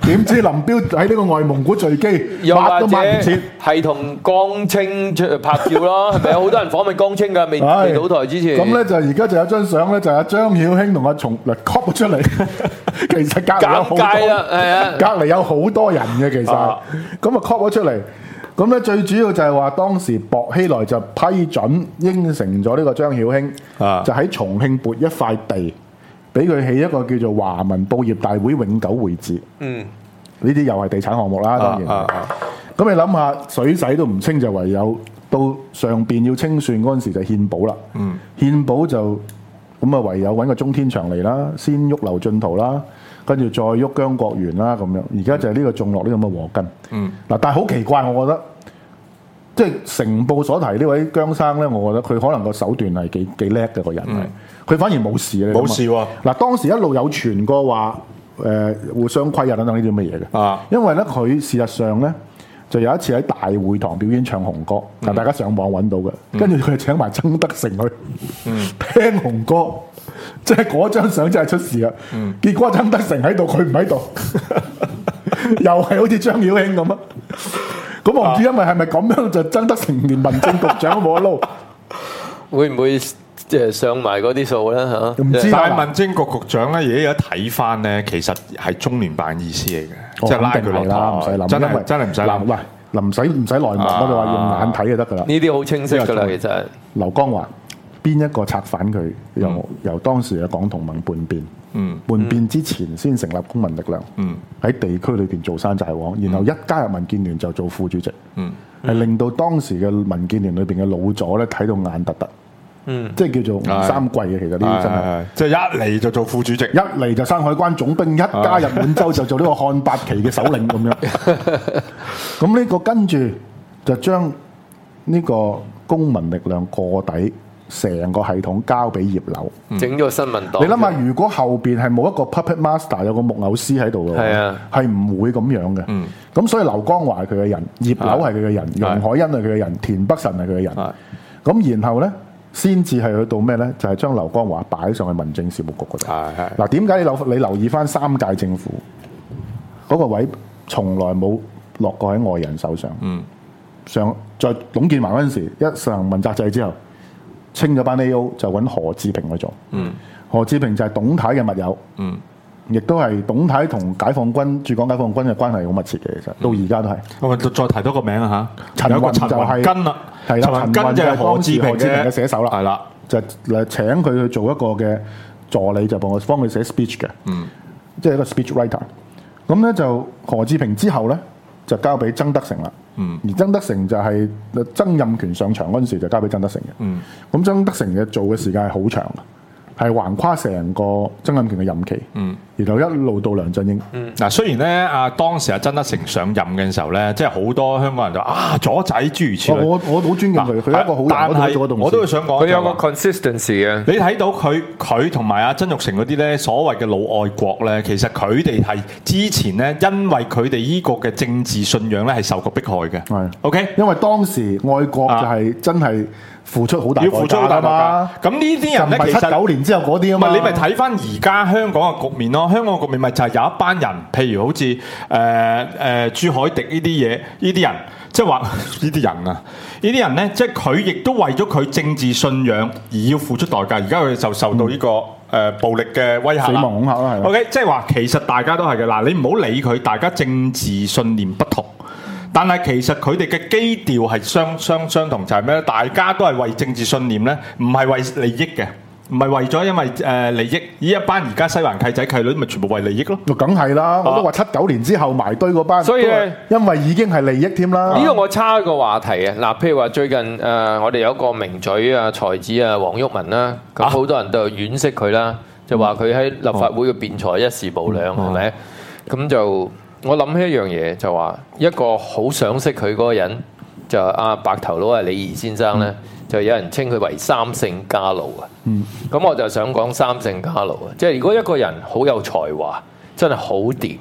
點知林彪喺呢個外蒙古墜機，抹都抹唔切， 係同江青拍照咯，係咪有好多人訪問江青㗎？未倒台之前。 咁咧就而家就有張相咧，就係張曉卿同阿松嚟 crop 出嚟。其實隔離有好多，隔離有好多人嘅其實，咁啊 crop 咗出嚟。咁咧最主要就係話當時薄熙來就批准應承咗呢個張曉卿，就喺重慶撥一塊地，俾佢起一個叫做華文報業大會永久會址。呢啲又係地產項目啦，當然。咁你諗下，水洗都唔清，就唯有到上邊要清算嗰陣時就獻寶啦。獻寶就咁啊，唯有揾個鍾天祥嚟啦，先喐劉進圖啦。跟住再喐姜國元啦咁樣，而家就係呢個種落呢咁嘅禍根。嗱，但係好奇怪，我覺得即係成報所提呢位姜生咧，我覺得佢可能個手段係幾叻嘅個人係，佢反而冇事咧。 冇事喎。 嗱，當時一路有傳過話互相虧啊等等呢啲咁嘅嘢嘅。因為咧佢事實上咧就有一次喺大會堂表演唱紅歌，嗱大家上網揾到嘅，跟住佢請埋曾德成去聽紅歌。即係嗰張相真係出事啦！結果曾德成喺度，佢唔喺度，又係好似張曉卿咁啊！咁我唔知因為係咪咁樣就曾德成連民政局長都冇得撈， 會唔會即係上埋嗰啲數咧嚇？ 唔知。 但係民政局局長咧，而家一睇翻咧，其實係中聯辦意思嚟嘅，即係拉佢落台， 唔使諗， 真係唔使諗。 喂，唔使內幕，我哋話用眼睇就得㗎啦。 呢啲好清晰㗎啦，其實。 劉江華。邊一個策反佢？由當時嘅港同盟叛變，叛變之前先成立公民力量，喺地區裏邊做山寨王，然後一加入民建聯就做副主席，係令到當時嘅民建聯裏邊嘅老左咧睇到眼突突，即係叫做吳三桂嘅。其實呢啲真係， 即係一嚟就做副主席， 一嚟就山海關總兵，一加入滿洲就做呢個漢八旗嘅首領咁樣。咁呢個跟住就將呢個公民力量過底。成個系統交俾葉劉， 整咗新民黨。 你諗下，如果後邊係冇一個 puppet master， 有個木偶師喺度嘅，係唔會咁樣嘅。咁所以劉江華係佢嘅人，葉劉係佢嘅人，容海恩係佢嘅人，田北辰係佢嘅人。咁然後咧，先至係去到咩咧？就係將劉江華擺上去民政事務局嗰度。嗱，點解你留意翻3屆政府嗰個位，從來冇落過喺外人手上。在董建華嗰陣時，一實行問責制之後。清咗班 A.O. 就揾何志平去做，何志平就係董太嘅密友，亦都係董太同解放軍駐港解放軍嘅關係好密切嘅，其實到而家都係。 我再提多個名啊嚇， 陳雲就係根啦，陳雲根就係何志平嘅寫手啦， 係啦， 就請佢去做一個嘅助理，就幫佢寫 speech 嘅，即係一個 speech writer。咁咧就何志平之後咧就交俾曾德成啦。而曾德成就係曾蔭權上場嗰陣時就交俾曾德成嘅。咁曾德成嘅做嘅時間係好長嘅，係橫跨成個曾蔭權嘅任期。然後一路到梁振英。 嗱，雖然咧當時曾德成上任嘅時候咧，即係好多香港人就左仔諸如此類。我好尊敬佢，佢係一個好人。 但係我都會想講， 佢有個 consistency 嘅。 你睇到佢同埋曾鈺成嗰啲咧，所謂嘅老愛國咧，其實佢哋係之前咧，因為佢哋依個嘅政治信仰咧係受過迫害嘅。係 OK， 因為當時愛國就係真係付出好大代價嘛。 咁呢啲人咧，其實 79年之後嗰啲啊嘛。 你咪睇翻而家香港嘅局面咯。香港嘅局面咪就係有一班人，譬如好似朱凱廸呢啲嘢，呢啲人即係話呢啲人啊，呢啲人咧，即係佢亦都為咗佢政治信仰而要付出代價。而家佢就受到呢個暴力嘅威嚇、 死亡恐嚇啦，係。 OK， 即係話其實大家都係嘅。嗱，你唔好理佢，大家政治信念不同。但係其實佢哋嘅基調係相同，就係咩咧？大家都係為政治信念咧，唔係為利益嘅，唔係為咗因為利益。呢一班而家西環契仔契女咪全部為利益咯。 梗係啦，我都話79年之後埋堆嗰班， 所以因為已經係利益添啦。 呢個我差一個話題啊！嗱，譬如話最近我哋有一個名嘴啊、才子啊、黃毓民啦，咁好多人都惋惜佢啦，就話佢喺立法會嘅辯才一時無兩，係咪？咁就。我諗起一樣嘢，就話一個好賞識佢嗰個人，就阿白頭佬李儀先生咧，就有人稱佢為三姓家奴啊。咁我就想講三姓家奴啊，即係如果一個人好有才華，真係好掂，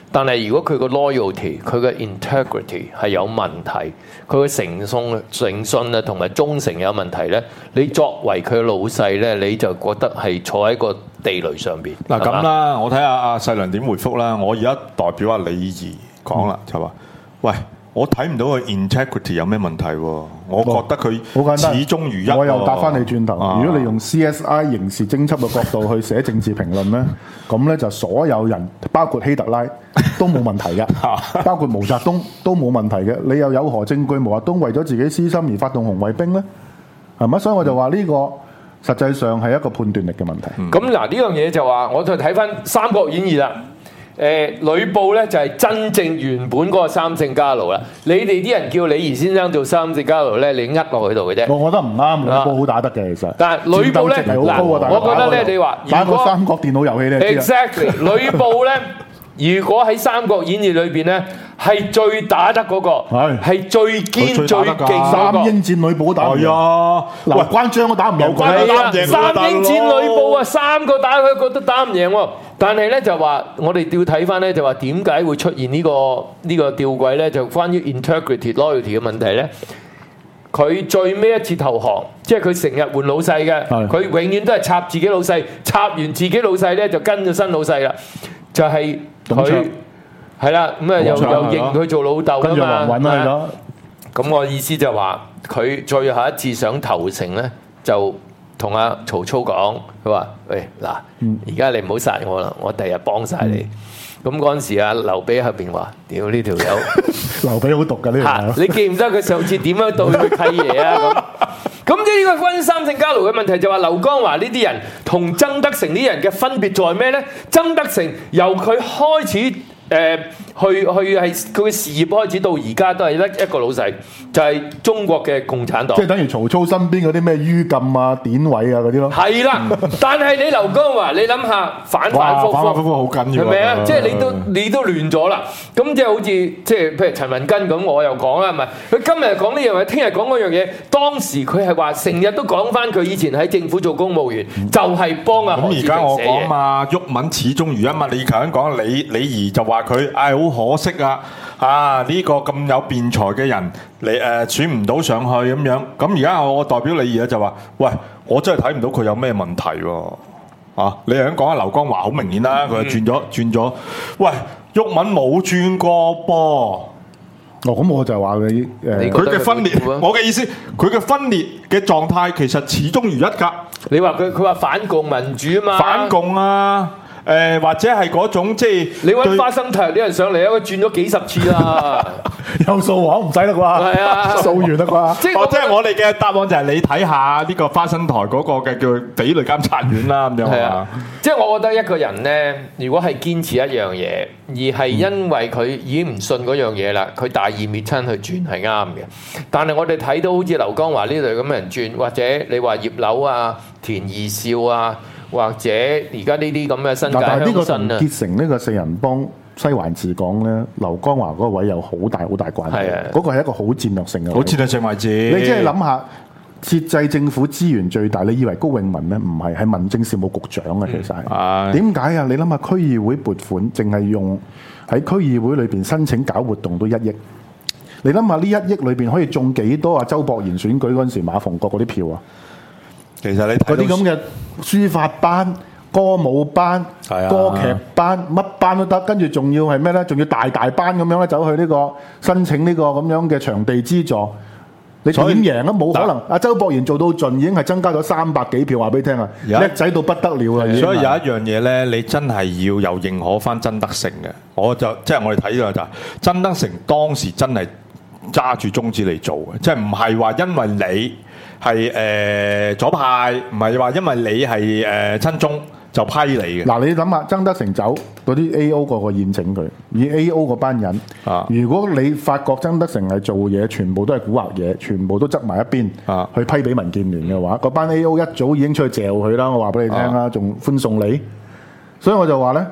但係如果佢個 loyalty、佢嘅 integrity 係有問題，佢嘅誠信啊同埋忠誠有問題咧，你作為佢嘅老細咧，你就覺得係坐喺個地雷上邊。 嗱咁啦，我睇下阿細良點回覆啦。我而家代表阿李儀講啦，就話：喂，我睇唔到佢 integrity 有咩問題喎？我覺得佢始終如一。 我又答翻你轉頭，如果你用 CSI 刑事偵緝嘅角度去寫政治評論咧，咁咧就所有人，包括希特拉都冇問題嘅，包括毛澤東都冇問題嘅。你又有何證據毛澤東為咗自己私心而發動紅衛兵咧？係咪？所以我就話呢個實際上係一個判斷力嘅問題。 咁嗱呢樣嘢就話，我就睇翻《三國演義》啦。呂布咧就係真正原本嗰個三姓家奴啦。你哋啲人叫李儀先生做三姓家奴咧，你呃落去度嘅啫。 我覺得唔啱，呂布好打得嘅其實。 但係呂布咧，我覺得咧，你話打個三國電腦遊戲咧 ，exactly， 呂布咧，如果喺《三國演義》裏邊咧，係最打得嗰個，係最堅最勁嗰個。 三英戰呂布都打唔贏。係啊，劉關張都打唔贏佢。 三英戰呂布啊，3個打佢都打唔贏喎。但係咧就話，我哋要睇翻咧就話點解會出現呢個吊詭咧？就關於 integrity loyalty 嘅問題咧。佢最尾一次投降，即係佢成日換老細嘅，佢永遠都係插自己老細，插完自己老細咧就跟咗新老細啦。就係佢係啦，咁啊又認佢做老豆㗎嘛。咁我意思就話，佢最後一次想投誠咧，就同阿曹操講，佢話：喂嗱，而家你唔好殺我啦，我第日幫晒你。咁嗰陣時啊，劉備喺後邊話：屌呢條友， 劉備好毒㗎呢條友。 你記唔得佢上次點樣對佢契爺啊？咁呢個關於三姓家奴嘅問題就話劉江華呢啲人同曾德成呢啲人嘅分別在咩咧？曾德成由佢開始去係佢嘅事業開始到而家都係得一個老細，就係中國嘅共產黨。 即係等於曹操身邊嗰啲咩于禁啊、典韋啊嗰啲咯。 係啦，但係你劉江華，你諗下反反覆覆好緊要， 係咪啊？即係你都亂咗啦。咁即係好似即係譬如陳文根咁，我又講啦，係咪？佢今日講呢樣嘢，聽日講嗰樣嘢。當時佢係話成日都講翻佢以前喺政府做公務員，就係幫阿何志平寫嘢。咁而家我講嘛，毓民始終如一嘛。你頭先講李儀就話佢好可惜啊！呢個咁有辯才嘅人，你選唔到上去咁樣。咁而家我代表李儀咧就話：喂，我真係睇唔到佢有咩問題喎！啊，你係咁講啊？劉江華好明顯啦，佢轉咗。喂，毓民冇轉過噃。 咁我就話你佢嘅分裂，我嘅意思，佢嘅分裂嘅狀態其實始終如一㗎。 你話佢話反共民主啊嘛？ 反共啊！或者係嗰種即係你揾花生糖啲人上嚟啊！佢轉咗幾十次啦， 有數黃唔使啦啩？係啊，數完啦啩？ 即係我哋嘅答案就係你睇下呢個花生台嗰個嘅叫比類監察院啦咁樣係啊。 即係我覺得一個人咧，如果係堅持一樣嘢，而係因為佢已經唔信嗰樣嘢啦，佢大義滅親去轉係啱嘅。但係我哋睇到好似劉江華呢類咁嘅人轉，或者你話葉劉啊、田二少啊。或者而家呢啲咁嘅新界鄉紳啊， 但係呢個同結成呢個四人幫西環治港咧，劉江華嗰個位有好大關係。嗰個係一個好戰略性嘅， 好戰略性位置。 你即係諗下，設制政府資源最大，你以為高永文咧？唔係，係民政事務局長啊，其實係。點解啊？你諗下區議會撥款，淨係用喺區議會裏邊申請搞活動都1億。你諗下呢1億裏邊可以中幾多啊？周博賢選舉嗰陣時馬逢國嗰啲票啊？ 其實你嗰啲咁嘅書法班、歌舞班、歌劇班，乜班都得，跟住仲要係咩咧？仲要大班咁樣咧，走去呢個申請呢個咁樣嘅場地資助，你點贏啊？冇可能！阿周博賢做到盡，已經係增加咗300幾票，話俾你聽啊！叻仔到不得了啊！ 所以有一樣嘢咧，你真係要有認可翻曾德成嘅。我哋睇到就係曾德成當時真係揸住宗旨嚟做嘅，即係唔係話因為你係左派，唔係話因為你係親中就批你嘅。嗱，你諗下，曾德成走嗰啲 A.O. 個宴請佢，以 A.O. 嗰班人，如果你發覺曾德成係做嘢，全部都係蠱惑嘢，全部都側埋一邊，去批俾民建聯嘅話，嗰班 A.O. 一早已經出去嚼佢啦。我話俾你聽啦，仲歡送你。所以我就話咧，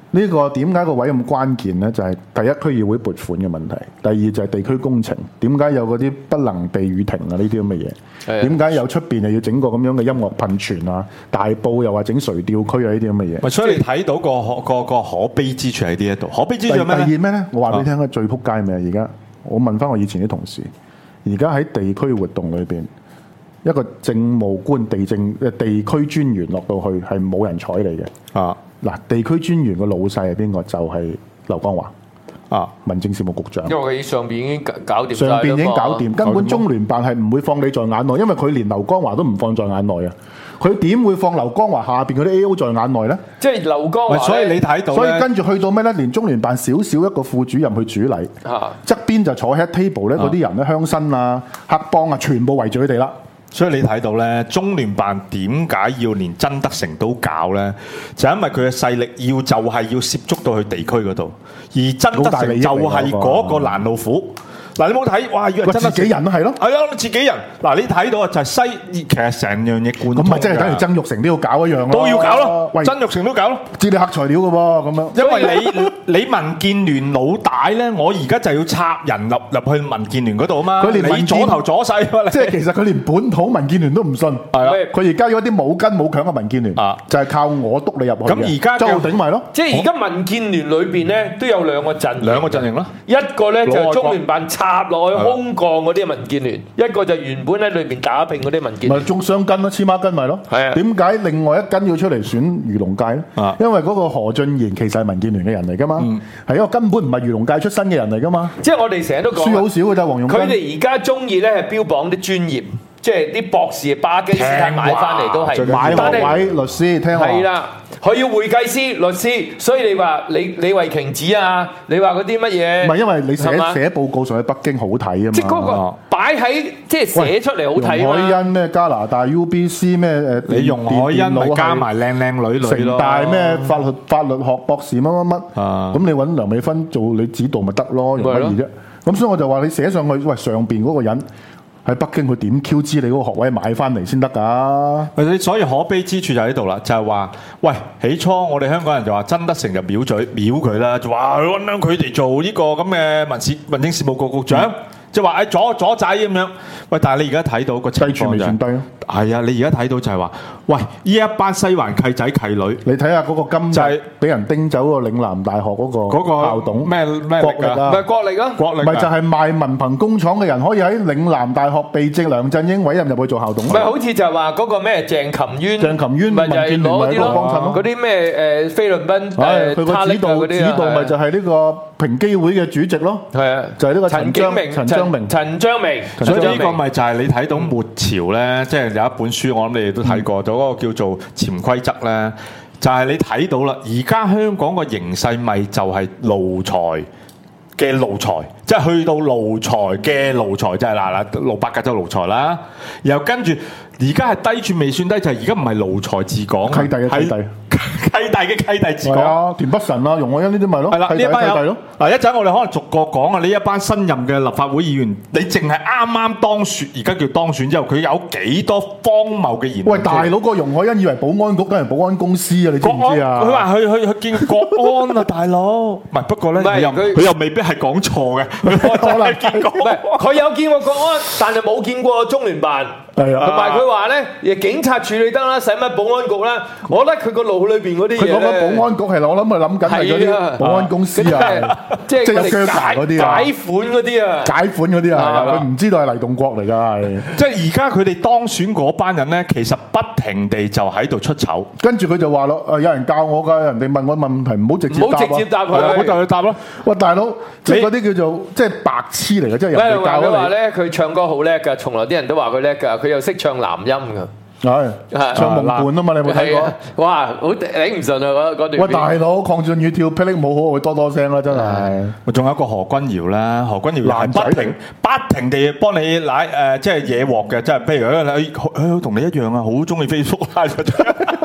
呢個點解個位咁關鍵呢？就係第一區議會撥款嘅問題，第二就係地區工程。點解有嗰啲不能避雨亭啊？呢啲咁嘅嘢，點解有出邊又要整個咁樣嘅音樂噴泉啊？大埔又話整垂釣區啊？呢啲咁嘅嘢。 所以你睇到個可悲之處喺呢一度。可悲之處係咩咧？ 第二咩咧？我話俾你聽最撲街咩？而家我問翻我以前啲同事，而家喺地區活動裏邊，一個政務官、地區專員落到去係冇人睬你嘅。嗱，地區專員個老細係邊個？就係劉江華民政事務局長。 因為佢上邊已經搞掂， 上邊已經搞掂，根本中聯辦係唔會放你在眼內，因為佢連劉江華都唔放在眼內啊！佢點會放劉江華下邊嗰啲 A.O. 在眼內呢？ 即係劉江華， 所以你睇到， 所以跟住去到咩呢？連中聯辦少少一個副主任去主禮，側邊就坐喺 table 咧，嗰啲人咧，鄉紳啊、黑幫啊，全部圍住佢哋啦。 所以你睇到咧，中聯辦點解要連曾德成都搞咧？就因為佢嘅勢力就係要涉足到去地區嗰度，而曾德成就係嗰個攔路虎。嗱，你冇睇哇？以為真係自己人係咯， 係咯，自己人。嗱，你睇到啊，就係其實成樣嘢貫通。 咁咪即係等於曾鈺成都要搞一樣咯， 都要搞咯。曾鈺成都搞咯， 知你黑材料嘅喎，咁樣。 因為你民建聯老大咧，我而家就要插人入去民建聯嗰度啊嘛。佢連你左頭左勢， 即係其實佢連本土民建聯都唔信。係啊，佢而家有一啲冇根冇強嘅民建聯，就係靠我督你入去。 咁而家就頂埋咯。 即係而家民建聯裏邊咧都有兩個陣營咯，一個咧就係中聯辦插落去空降嗰啲民建聯，一個就原本喺裏邊打拼嗰啲民建聯。 咪中雙根咯，黐孖筋咪咯。係啊。點解另外一根要出嚟選漁農界咧？因為嗰個何俊賢其實係民建聯嘅人嚟噶嘛，係一個根本唔係漁農界出身嘅人嚟噶嘛。 即係我哋成日都講， 輸好少嘅咋，黃勇。 佢哋而家中意咧係標榜啲專業，即係啲博士、巴基斯坦買翻嚟都係買學位律師，聽話。 係啦。佢要會計師、律師，所以你話李慧瓊子啊，你話嗰啲乜嘢？ 唔係因為你寫報告上去北京好睇啊嘛。 即係嗰個擺喺即係寫出嚟好睇啊嘛。 容海恩咩加拿大 UBC 咩你容海恩咪加埋靚女咯。 城大咩法律學博士乜乜乜。咁你揾梁美芬做你指導咪得咯，容乜易啫？咁所以我就話你寫上去，喂上邊嗰個人。喺北京佢點 Q 知你嗰個學位買翻嚟先得㗎？ 所以可悲之處就喺度啦，就係話，喂，起初我哋香港人就話曾德成就藐佢啦，就話揾緊佢哋做呢個咁嘅民政事務局局長。即係話左仔咁樣，喂！但係你而家睇到個情況就係，係啊！你而家睇到就係話，喂！呢一班西環契仔契女， 你睇下嗰個今日俾人叮走個嶺南大學嗰個校董咩國力啊？ 唔係國力啊？ 國力咪就係賣文憑工廠嘅人可以喺嶺南大學被直梁振英委任入去做校董。 唔係好似就係話嗰個咩鄭琴淵， 咪就係攞啲咯， 嗰啲咩菲律賓佢個指導咪就係呢個平機會嘅主席咯。係啊，就係呢個陳章明， 所以呢個咪就係你睇到末朝咧，即係有一本書，我諗你哋都睇過，咗嗰個叫做《潛規則》咧，就係你睇到啦。而家香港個形勢咪就係奴才嘅奴才，即係去到奴才嘅奴才，即係嗱盧伯格就奴才啦。然後跟住而家係低處未算低，就係而家唔係奴才治港， 契弟嘅契弟。 契弟嘅契弟治港， 係啊，田北辰啊，容海恩呢啲咪咯， 係啦，呢一班契弟咯。 嗱，一陣我哋可能逐個講啊，呢一班新任嘅立法會議員，你淨係啱啱當選，而家叫當選之後，佢有幾多荒謬嘅言論？ 喂，大佬個容海恩以為保安局梗係保安公司啊，你知唔知啊？ 佢話去見國安啊，大佬。唔係，不過咧，佢又未必係講錯嘅，可能見過。 唔係，佢有見過國安，但係冇見過中聯辦。係啊，同埋佢話咧，警察處理得啦，使乜保安局啦？我覺得佢個腦裏邊嗰啲嘢咧， 佢講緊保安局係啦，我諗佢諗緊係嗰啲保安公司啊，即係有鋸牙嗰啲啊， 解款嗰啲啊， 解款嗰啲啊，佢唔知道係黎棟國嚟㗎，係。 即係而家佢哋當選嗰班人咧，其實不停地就喺度出醜， 跟住佢就話咯，有人教我㗎，人哋問我問題唔好直接答佢， 我就去答咯。 喂，大佬，即係嗰啲叫做即係白痴嚟嘅，即係人哋教佢話咧，佢唱歌好叻㗎，從來啲人都話佢叻㗎，佢又識唱男音㗎。 係唱夢伴啊嘛，你有冇睇過？ 哇，好頂唔順啊！嗰段。 喂，大佬，鄺俊宇跳霹靂舞好，會多多聲啦，真係。 仲有一個何君堯啦，何君堯係不停地幫你即係惹禍嘅，即係譬如佢同你一樣啊，好中意 Facebook 啦。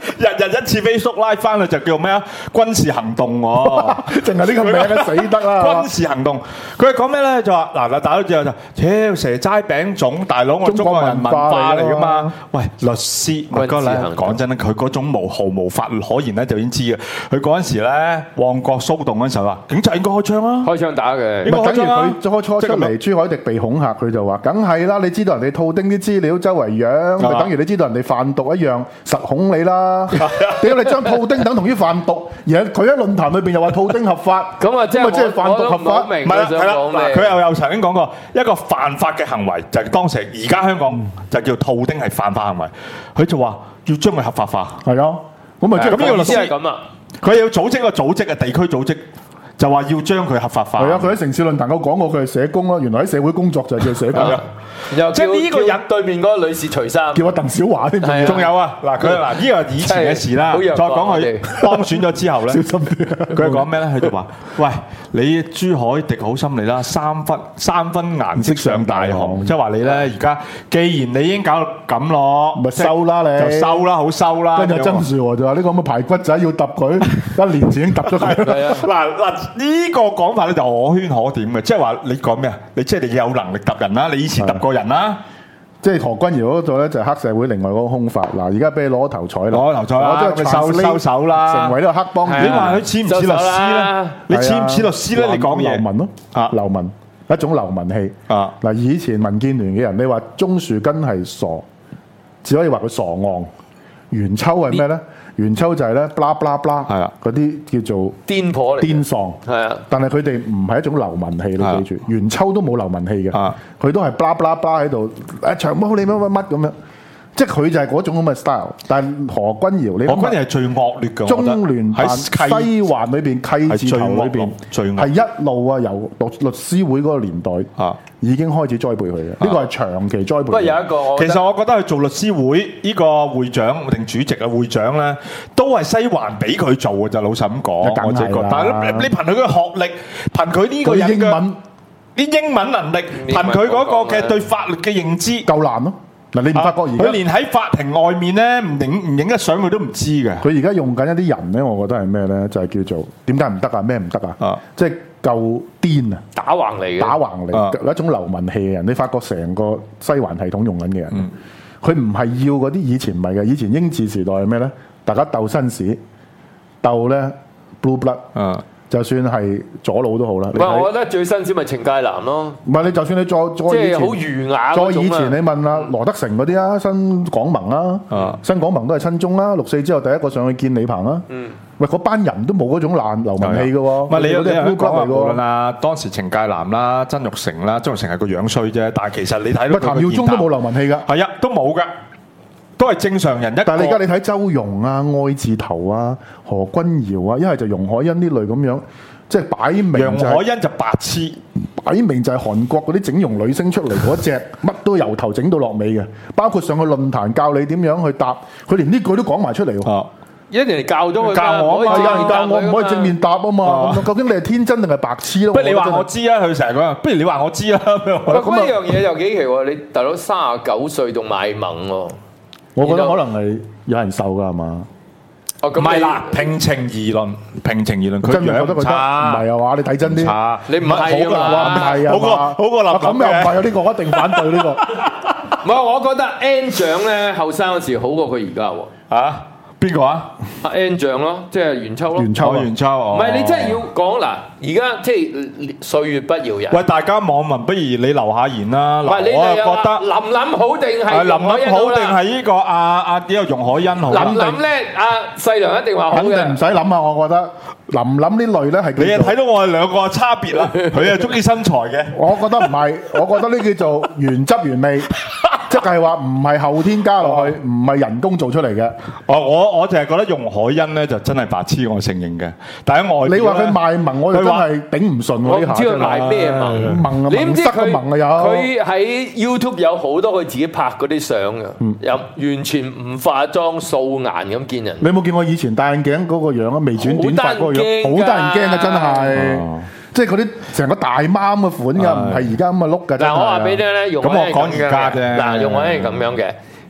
日一次 Facebook Live 翻去就叫咩啊？軍事行動喎， 淨係呢個名都死得啦。 軍事行動，佢係講咩咧？就話嗱，大家都知道就，蛇齋餅粽，大佬我中國人文化嚟噶嘛？喂，律師，我覺得咧講真咧，佢嗰種毫無法律可言咧，就已經知嘅。佢嗰陣時咧，旺角騷動嗰陣時候話，警察應該開槍啊， 開槍打嘅。 唔係，等於佢初出嚟，朱凱廸被恐嚇，佢就話：梗係啦，你知道人哋套丁啲資料周圍養，咪等於你知道人哋販毒一樣，實恐你啦。屌你將套丁等同於販毒，而佢喺論壇裏邊又話套丁合法， 咁啊即係販毒合法。 唔係啦， 佢又曾經講過一個犯法嘅行為，就係當時而家香港就叫套丁係犯法行為，佢就話要將佢合法化。 係啊，咁啊即係咁呢個律師係咁啊， 佢要組織個組織嘅地區組織。就話要將佢合法化。 係啊，佢喺城市論壇有講過，佢係社工咯。原來喺社會工作就係叫社工。 又即係呢個人對面嗰個女士除衫， 叫阿鄧小華添。 仲有啊，嗱佢嗱呢個以前嘅事啦。再講佢當選咗之後咧，小心啲。佢係講咩咧？佢就話：喂，你朱凱廸好心理啦，三分顏色上大行，即係話你咧而家，既然你已經搞到咁咯， 咪收啦你， 就收啦，好收啦。 跟住曾樹和就話：呢個咁嘅排骨仔要揼佢，一年前已經揼咗佢。 嗱。呢個講法咧就可圈可點嘅，即係話你講咩啊？你即係你有能力揼人啦，你以前揼過人啦。 即係何君堯嗰度咧就係黑社會另外嗰個兇法。嗱，而家俾你攞頭彩啦， 攞頭彩啦，佢收手啦， 成為呢個黑幫。 你話佢似唔似律師咧？你似唔似律師咧？你講嘢。 流民咯，流民一種流民氣。嗱，以前民建聯嘅人，你話鍾樹根係傻，只可以話佢傻戇。袁秋係咩咧？袁秋就係咧，blah blah blah，係啊，嗰啲叫做癲婆嚟， 癲喪， 係啊。但係佢哋唔係一種流民氣，你記住，袁秋都冇流民氣嘅，佢都係 blah blah blah 喺度，長毛你乜咁樣，即係佢就係嗰種咁嘅 style。但係何君堯，何君堯係最惡劣嘅， 中聯辦西環裏邊契字頭裏邊，係一路啊由律師會嗰個年代已經開始栽培佢嘅，呢個係長期栽培。不過有一個， 其實我覺得佢做律師會呢個會長定主席啊會長咧，都係西環俾佢做嘅就老實咁講，我自己覺得。但係你憑佢嘅學歷，憑佢呢個人嘅啲英文能力，憑佢嗰個嘅對法律嘅認知， 夠難咯。嗱，你唔發覺而家佢連喺法庭外面咧唔影得相佢都唔知嘅。 佢而家用緊一啲人咧，我覺得係咩咧？就係叫做點解唔得啊？咩唔得啊？即係夠癲啊！ 打橫嚟嘅， 打橫嚟一種流民氣嘅人。你發覺成個西環系統用緊嘅人，佢唔係要嗰啲以前唔係嘅。以前英治時代係咩咧？大家鬥紳士，鬥咧 blue blood。就算係左腦都好啦。 唔係，我覺得最新鮮咪程介南咯。 唔係，你就算你再即係好儒雅嗰種。 再以前你問阿羅德成嗰啲啊，新港盟啊，新港盟都係親中啦。6.4之後第一個上去見李鵬啦。喂，嗰班人都冇嗰種爛流民氣嘅喎。 唔係你有啲講無論啦，當時程介南啦、曾鈺成啦，曾鈺成係個樣衰啫，但係其實你睇到譚耀宗都冇流民氣㗎。 係啊，都冇㗎。都係正常人一個。 但係你而家你睇周融啊、愛字頭啊、何君堯啊，一係就容海恩呢類咁樣，即係擺明就係。 容海恩就白痴， 擺明就係韓國嗰啲整容女星出嚟嗰隻，乜都由頭整到落尾嘅，包括上去論壇教你點樣去答，佢連呢句都講埋出嚟喎。 一定嚟教咗佢， 教我啊！有人教我唔可以正面答啊嘛。究竟你係天真定係白痴咯？ 不如你話我知啊！佢成日講，不如你話我知啦。 咁呢樣嘢又幾奇喎？你大佬39歲仲賣萌喎。 我覺得可能係有人受㗎係嘛？ 唔係啦，平情而論，佢真係覺得佢差， 唔係啊嘛？你睇真啲， 你唔係啊嘛？ 唔係啊， 好過立咁又唔係啊？呢個我一定反對呢個。 唔係，我覺得 N 長咧後生嗰時好過佢而家喎。 啊？邊個啊？ 阿 N 長咯，即係袁秋咯。 袁秋。 唔係你真係要講嗱，而家即係歲月不饒人。 喂，大家網民不如你留下言啦。 唔係你哋覺得林林好定係林林好定係呢個呢個容海恩好？ 林林咧，阿細良一定話好嘅。 肯定唔使諗啊！我覺得林林呢類咧係。 你又睇到我哋兩個差別啦。佢係中意身材嘅。 我覺得唔係，我覺得呢叫做原汁原味。即係話唔係後天加落去，唔係人工做出嚟嘅。 我就係覺得容海恩咧就真係白痴，我承認嘅。但喺外， 你話佢賣萌，我哋真係頂唔順喎。 我唔知佢賣咩萌， 萌啊！你唔知佢萌啊有。 佢喺 YouTube 有好多佢自己拍嗰啲相嘅，又完全唔化妝素顏咁見人。 你有冇見過以前戴眼鏡嗰個樣啊？微轉短髮嗰個樣，好得人驚啊！真係。即係嗰啲成個大媽咁嘅款㗎，唔係而家咁嘅碌㗎。 嗱，我話俾你聽咧，容海恩咁樣嘅。嗱，容海恩係咁樣嘅。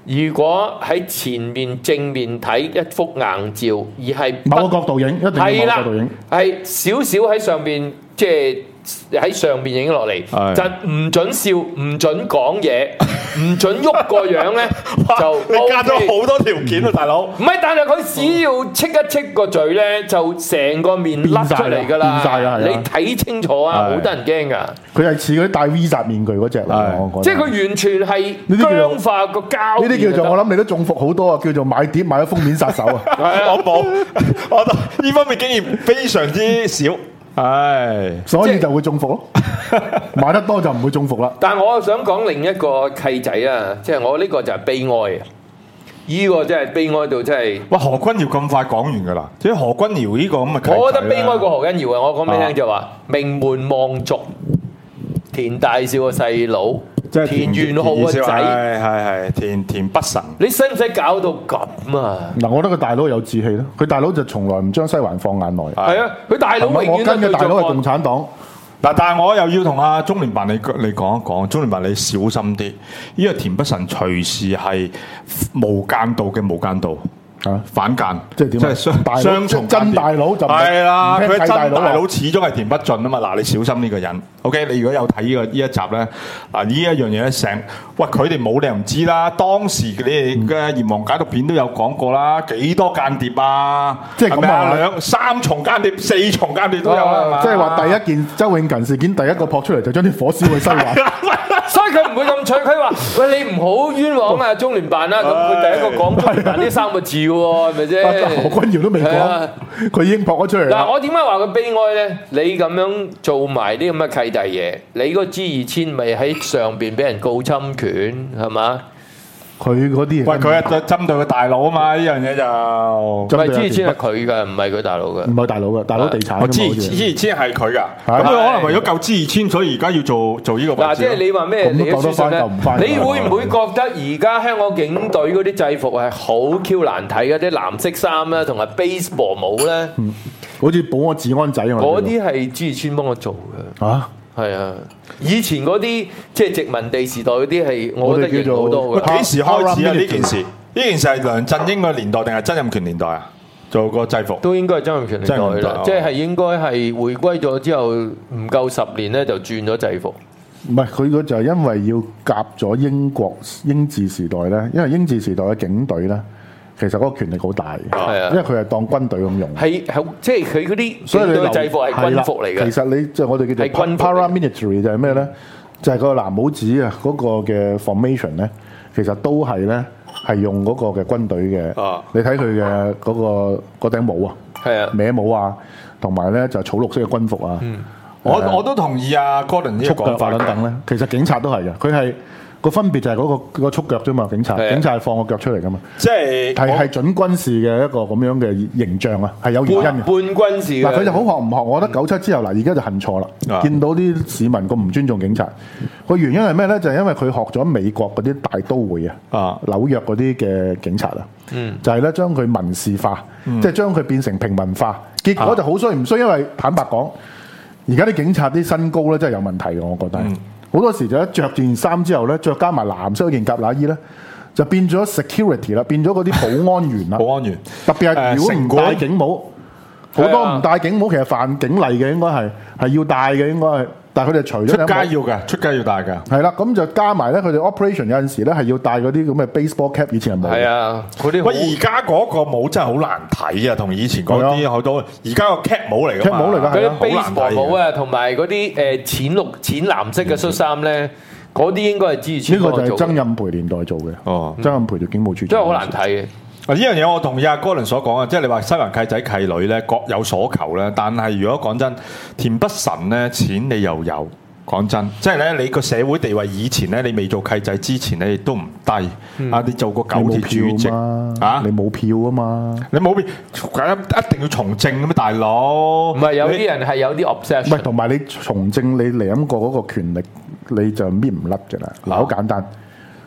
如果喺前面正面睇一幅硬照，而係某個角度影，一定要某個角度影， 係少少喺上邊，即係喺上邊影落嚟，就唔準笑，唔準講嘢，唔準喐個樣咧，就你加咗好多條件啊，大佬。 唔係，但係佢只要戚一戚個嘴咧，就成個面甩出嚟㗎啦。 變曬啦， 你睇清楚啊，好得人驚㗎。 佢係似嗰啲戴 V 煞面具嗰隻啦，我覺得。 即係佢完全係僵化個膠。 呢啲叫做我諗你都中伏好多啊，叫做買碟買咗封面殺手啊。 我冇，我呢方面經驗非常之少。 所以就會中伏咯，買得多就唔會中伏啦。 但係我又想講另一個契仔啊，即係我呢個就係悲哀啊！呢個真係悲哀到真係。 哇！何君堯咁快講完㗎啦，即係何君堯呢個咁嘅契仔。 我覺得悲哀過何君堯啊！我講俾你聽就話名門望族，田大少個細佬。田元浩個仔， 係田北辰。 你使唔使搞到咁啊？ 嗱，我覺得佢大佬有志氣咯，佢大佬就從來唔將西環放眼內。 係啊，佢大佬永遠都我跟嘅大佬係共產黨。 嗱，但係我又要同阿中聯辦你講一講，中聯辦你小心啲，因為田北辰隨時係無間道嘅無間道。反間即係點？即係雙重真大佬就係啦，佢真大佬始終係田北俊啊嘛。嗱，你小心呢個人。OK， 你如果有睇呢一集咧，嗱呢一樣嘢咧喂佢哋冇理由唔知啦。當時你哋嘅閻王解讀片都有講過啦，幾多間諜啊？ 即係咁啊 ，3重間諜、4重間諜都有啦。 即係話第一件周永勤事件，第一個撲出嚟就將啲火燒去西環。 所以佢唔會咁脆，佢話：喂，你唔好冤枉啊中聯辦啦！咁佢第一個講中聯辦呢3個字喎，係咪啫？ 何君堯都未講，佢已經撲咗出嚟。 嗱，我點解話佢悲哀咧？你咁樣做埋啲咁嘅契弟嘢，你嗰個G2000咪喺上邊俾人告侵權係嘛？ 佢嗰啲， 喂，佢係針對個大佬啊嘛！呢樣嘢就唔係G2000係佢㗎，唔係佢大佬㗎。 唔係大佬㗎，大佬地產。 G2000係佢㗎，咁佢可能為咗救G2000，所以而家要做呢個位置。 嗱，即係你話咩？你都翻救唔翻？你會唔會覺得而家香港警隊嗰啲制服係好 Q 難睇嘅？啲藍色衫啦，同埋 baseball 帽咧， 好似保我治安仔啊嘛！ 嗰啲係G2000幫我做嘅。啊？係啊，以前嗰啲即係殖民地時代嗰啲係，我覺得型好多嘅。 幾時開始啊？呢件事？呢件事係梁振英嘅年代定係曾蔭權年代啊？做個制服都應該係曾蔭權年代啦，即係應該係回歸咗之後唔夠10年咧，就轉咗制服。 唔係佢嗰就係因為要夾咗英治時代咧，因為英治時代嘅警隊咧。其實嗰個權力好大嘅，因為佢係當軍隊咁用。係即係佢嗰啲警隊制服係軍服嚟嘅。 其實你即係我哋叫做 paramilitary 就係咩咧？就係個藍帽子啊，嗰個嘅 formation 咧，其實都係咧係用嗰個嘅軍隊嘅。你睇佢嘅嗰頂帽啊，歪帽啊，同埋咧就草綠色嘅軍服啊。 我都同意啊 Gordon 呢個講法等等咧。其實警察都係嘅，佢係。個分別就係嗰個束腳啫嘛，警察係放個腳出嚟噶嘛， 即係準軍事嘅一個咁樣嘅形象啊，係有原因嘅。 半軍事嗱，佢就好學唔學？我覺得97之後嗱，而家就恨錯啦。見到啲市民咁唔尊重警察，個原因係咩咧？就係因為佢學咗美國嗰啲大都會啊，紐約嗰啲嘅警察啊，就係咧將佢民事化，即係將佢變成平民化。結果就好衰唔衰？因為坦白講，而家啲警察啲身高咧真係有問題嘅，我覺得。好多時就一着件衫之後咧，再加埋藍色嗰件夾乸衣咧，就變咗 security 啦，變咗嗰啲保安員啦。 保安員特別係如果唔戴警帽，好多唔戴警帽其實犯警例嘅，應該係要戴嘅，應該係。但係佢哋除咗出街要嘅，出街要戴嘅。 係啦，咁就加埋咧，佢哋 operation 有陣時咧係要戴嗰啲咁嘅 baseball cap，以前係冇。 係啊，嗰啲。 喂，而家嗰個帽真係好難睇啊，同以前嗰啲好多。而家個 cap 帽嚟㗎嘛， cap 帽嚟㗎， 嗰啲 baseball 帽啊，同埋嗰啲淺藍色嘅恤衫咧，嗰啲應該係之前。 呢個就係曾蔭培年代做嘅。 哦， 曾蔭培做警務處。 真係好難睇嘅。 呢樣嘢我同意阿哥倫所講啊，即係你話西環契仔契女咧各有所求咧，但係如果講真，田北辰咧錢你又有。講真，即係咧，你個社會地位以前咧，你未做契仔之前咧，亦都唔低。你做過九鐵主席啊， 你冇票啊嘛， 你冇票，一定要從政嘅咩，大佬？ 唔係有啲人係有啲 obsession。 唔係，同埋你從政，你舐過嗰個權力，你就搣唔甩嘅啦。嗱，好簡單，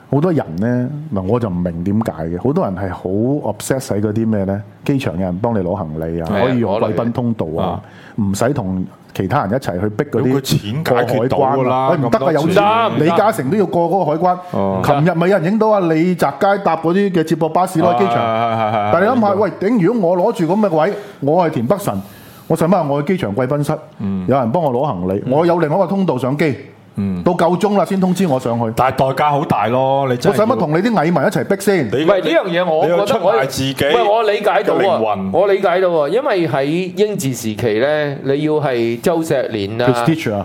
好多人咧嗱，我就唔明點解嘅。好多人係好 obsess 喺嗰啲咩咧？機場有人幫你攞行李啊，可以用貴賓通道啊，唔使同其他人一齊去逼嗰啲過海關啦。唔得啊，有錢，李嘉誠都要過嗰個海關。琴日咪有人影到啊，李澤楷搭嗰啲嘅接駁巴士落機場。但係你諗下，喂，頂！如果我攞住咁嘅位，我係田北辰，我使乜我去機場貴賓室？有人幫我攞行李，我有另外一個通道上機。到夠鐘啦，先通知我上去。但係代價好大咯，你真係我使乜同你啲蟻民一齊逼先？ 唔係呢樣嘢，我覺得我理解到啊，我理解到啊，因為喺英治時期咧，你要係周錫年啊、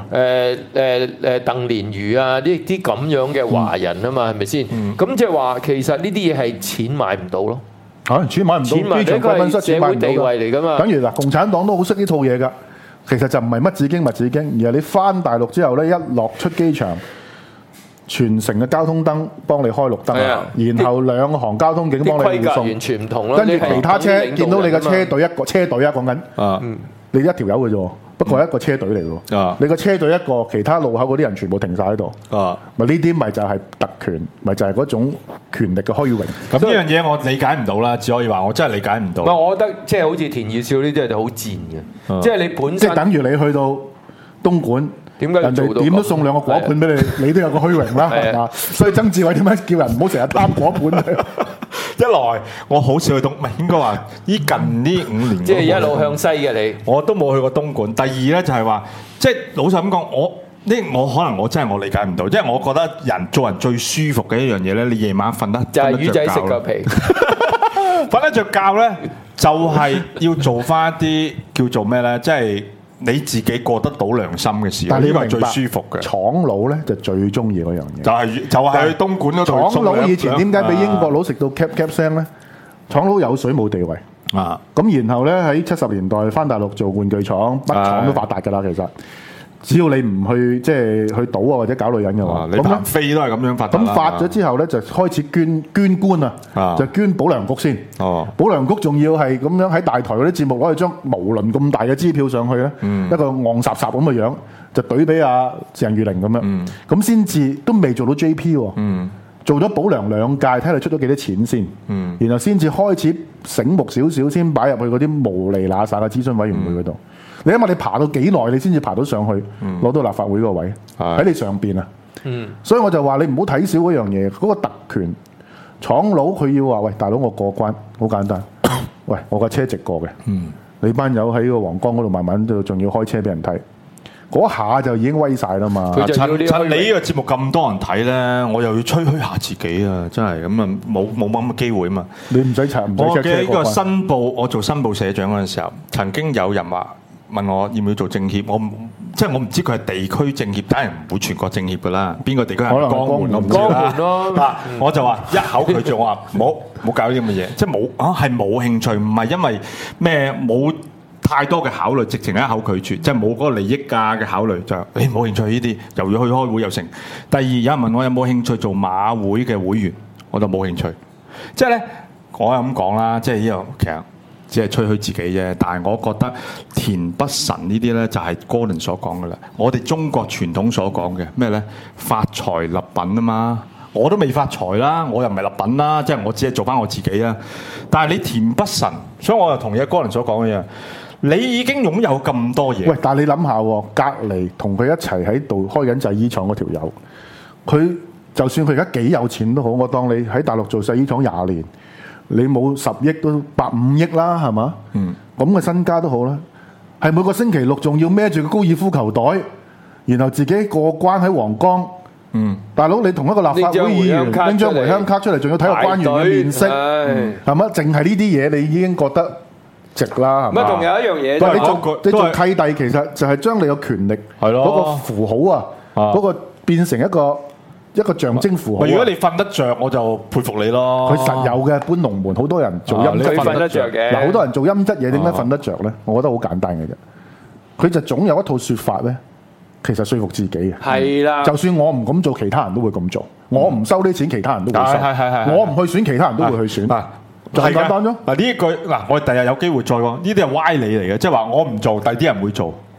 鄧蓮如啊呢啲咁樣嘅華人啊嘛，係咪先？咁即係話其實呢啲嘢係錢買唔到咯。 嚇，錢買唔到，機場貴賓室錢買唔到㗎。社會地位嚟㗎嘛。等於嗱，共產黨都好識呢套嘢㗎。其實就唔係乜紙經物紙經，而係你翻大陸之後咧，一落出機場，全城嘅交通燈幫你開綠燈，然後兩行交通警幫你護送， 完全唔同咯。 跟住其他車見到你嘅車隊一個車隊啊，講緊，你一條友嘅啫，不過係一個車隊嚟喎。你個車隊一個，其他路口嗰啲人全部停晒喺度。咪呢啲咪就係特權，咪就係嗰種權力嘅虛榮。 咁呢樣嘢我理解唔到啦，只可以話我真係理解唔到。 我覺得即係好似田二少呢啲就好賤嘅，即係你本身即係等於你去到東莞。 點解人哋點都送兩個果盤俾你，你都有個虛榮啦，係嘛？所以曾志偉點解叫人唔好成日擔果盤？ 一來我好少去東，唔係應該話依近呢5年， 即係一路向西嘅你， 我都冇去過東莞。第二咧就係話，即係老實咁講，我可能我真係我理解唔到，即係我覺得做人最舒服嘅一樣嘢咧，你夜晚瞓得就係魚仔食個皮， 瞓得着覺咧，就係要做翻一啲叫做咩咧，即係。你自己過得到良心嘅事，呢個係最舒服嘅。廠佬咧就最中意嗰樣嘢， 就係去東莞嗰度。 廠佬以前點解俾英國佬食到 cap 聲咧？廠佬有水冇地位啊！咁然後咧喺70年代翻大陸做玩具廠，乜廠都發達㗎啦。其實只要你唔去即係去賭啊或者搞女人嘅話， 你彭飛都係咁樣發達。 咁發咗之後咧就開始捐官啊，就捐保良局先。保良局仲要係咁樣喺大台嗰啲節目攞去張毛輪咁大嘅支票上去咧，一個戇霎霎咁嘅樣，就懟俾阿鄭裕玲咁樣，咁先至都未做到 JP 喎。做咗保良2屆，睇你出咗幾多錢先，然後先至開始醒目少少，先擺入去嗰啲無厘喇撒嘅諮詢委員會嗰度。你諗下，你爬到幾耐，你先至爬到上去，攞到立法會個位喺你上邊啊！所以我就話你唔好睇少嗰樣嘢，嗰個特權。廠佬佢要話：喂，大佬我過關，好簡單。喂，我架車直過嘅。你班友喺個皇崗嗰度慢慢都仲要開車俾人睇，嗰下就已經威晒啦嘛。 趁你呢個節目咁多人睇咧，我又要吹噓下自己啊！真係咁啊，冇咁嘅機會啊嘛。 你唔使查，唔使 check 車過關。 我嘅呢個申報，我做申報社長嗰陣時候，曾經有人話問我要唔要做政協，我唔知佢係地區政協，梗係唔會全國政協噶啦。邊個地區係江門我唔知啦。我就話一口拒絕，我話冇搞呢啲咁嘅嘢，即係係冇興趣，唔係因為咩冇太多嘅考慮，直情一口拒絕，即係冇嗰個利益價嘅考慮，就冇興趣呢啲，又要去開會又成。第二有人問我有冇興趣做馬會嘅會員，我就冇興趣。即係咧，我係咁講啦，即係呢樣其實。只係吹噓自己啫，但係我覺得田北辰呢啲咧就係哥倫所講嘅啦。我哋中國傳統所講嘅咩咧？發財立品啊嘛，我都未發財啦，我又唔係立品啦，即係我只係做翻我自己啊。但係你田北辰，所以我又同意哥倫所講嘅嘢，你已經擁有咁多嘢。 喂，但係你諗下喎，隔離同佢一齊喺度開緊製衣廠嗰條友，佢就算佢而家幾有錢都好，我當你喺大陸做製衣廠20年。你冇10億都5億啦，係嘛？咁嘅身家都好啦，係每個星期六仲要孭住個高爾夫球袋，然後自己過關喺皇崗。大佬你同一個立法會議員拎張回鄉卡出嚟，仲要睇個官員嘅面色，係咪？淨係呢啲嘢你已經覺得值啦，係嘛？ 仲有一樣嘢， 你做契弟其實就係將你嘅權力嗰個符號啊，嗰個變成一個象徵符號。 如果你瞓得着，我就佩服你咯。 佢實有嘅，搬龍門好多人做陰質瞓得着嘅。 嗱，好多人做陰質嘢，點解瞓得着咧？我覺得好簡單嘅啫。佢就總有一套説法咧，其實說服自己嘅。係啦。就算我唔咁做，其他人都會咁做。我唔收啲錢，其他人都會收。我唔去選，其他人都會去選。就係簡單咯。 嗱呢一句嗱，我哋第日有機會再講。呢啲係歪理嚟嘅，即係話我唔做，第啲人會做。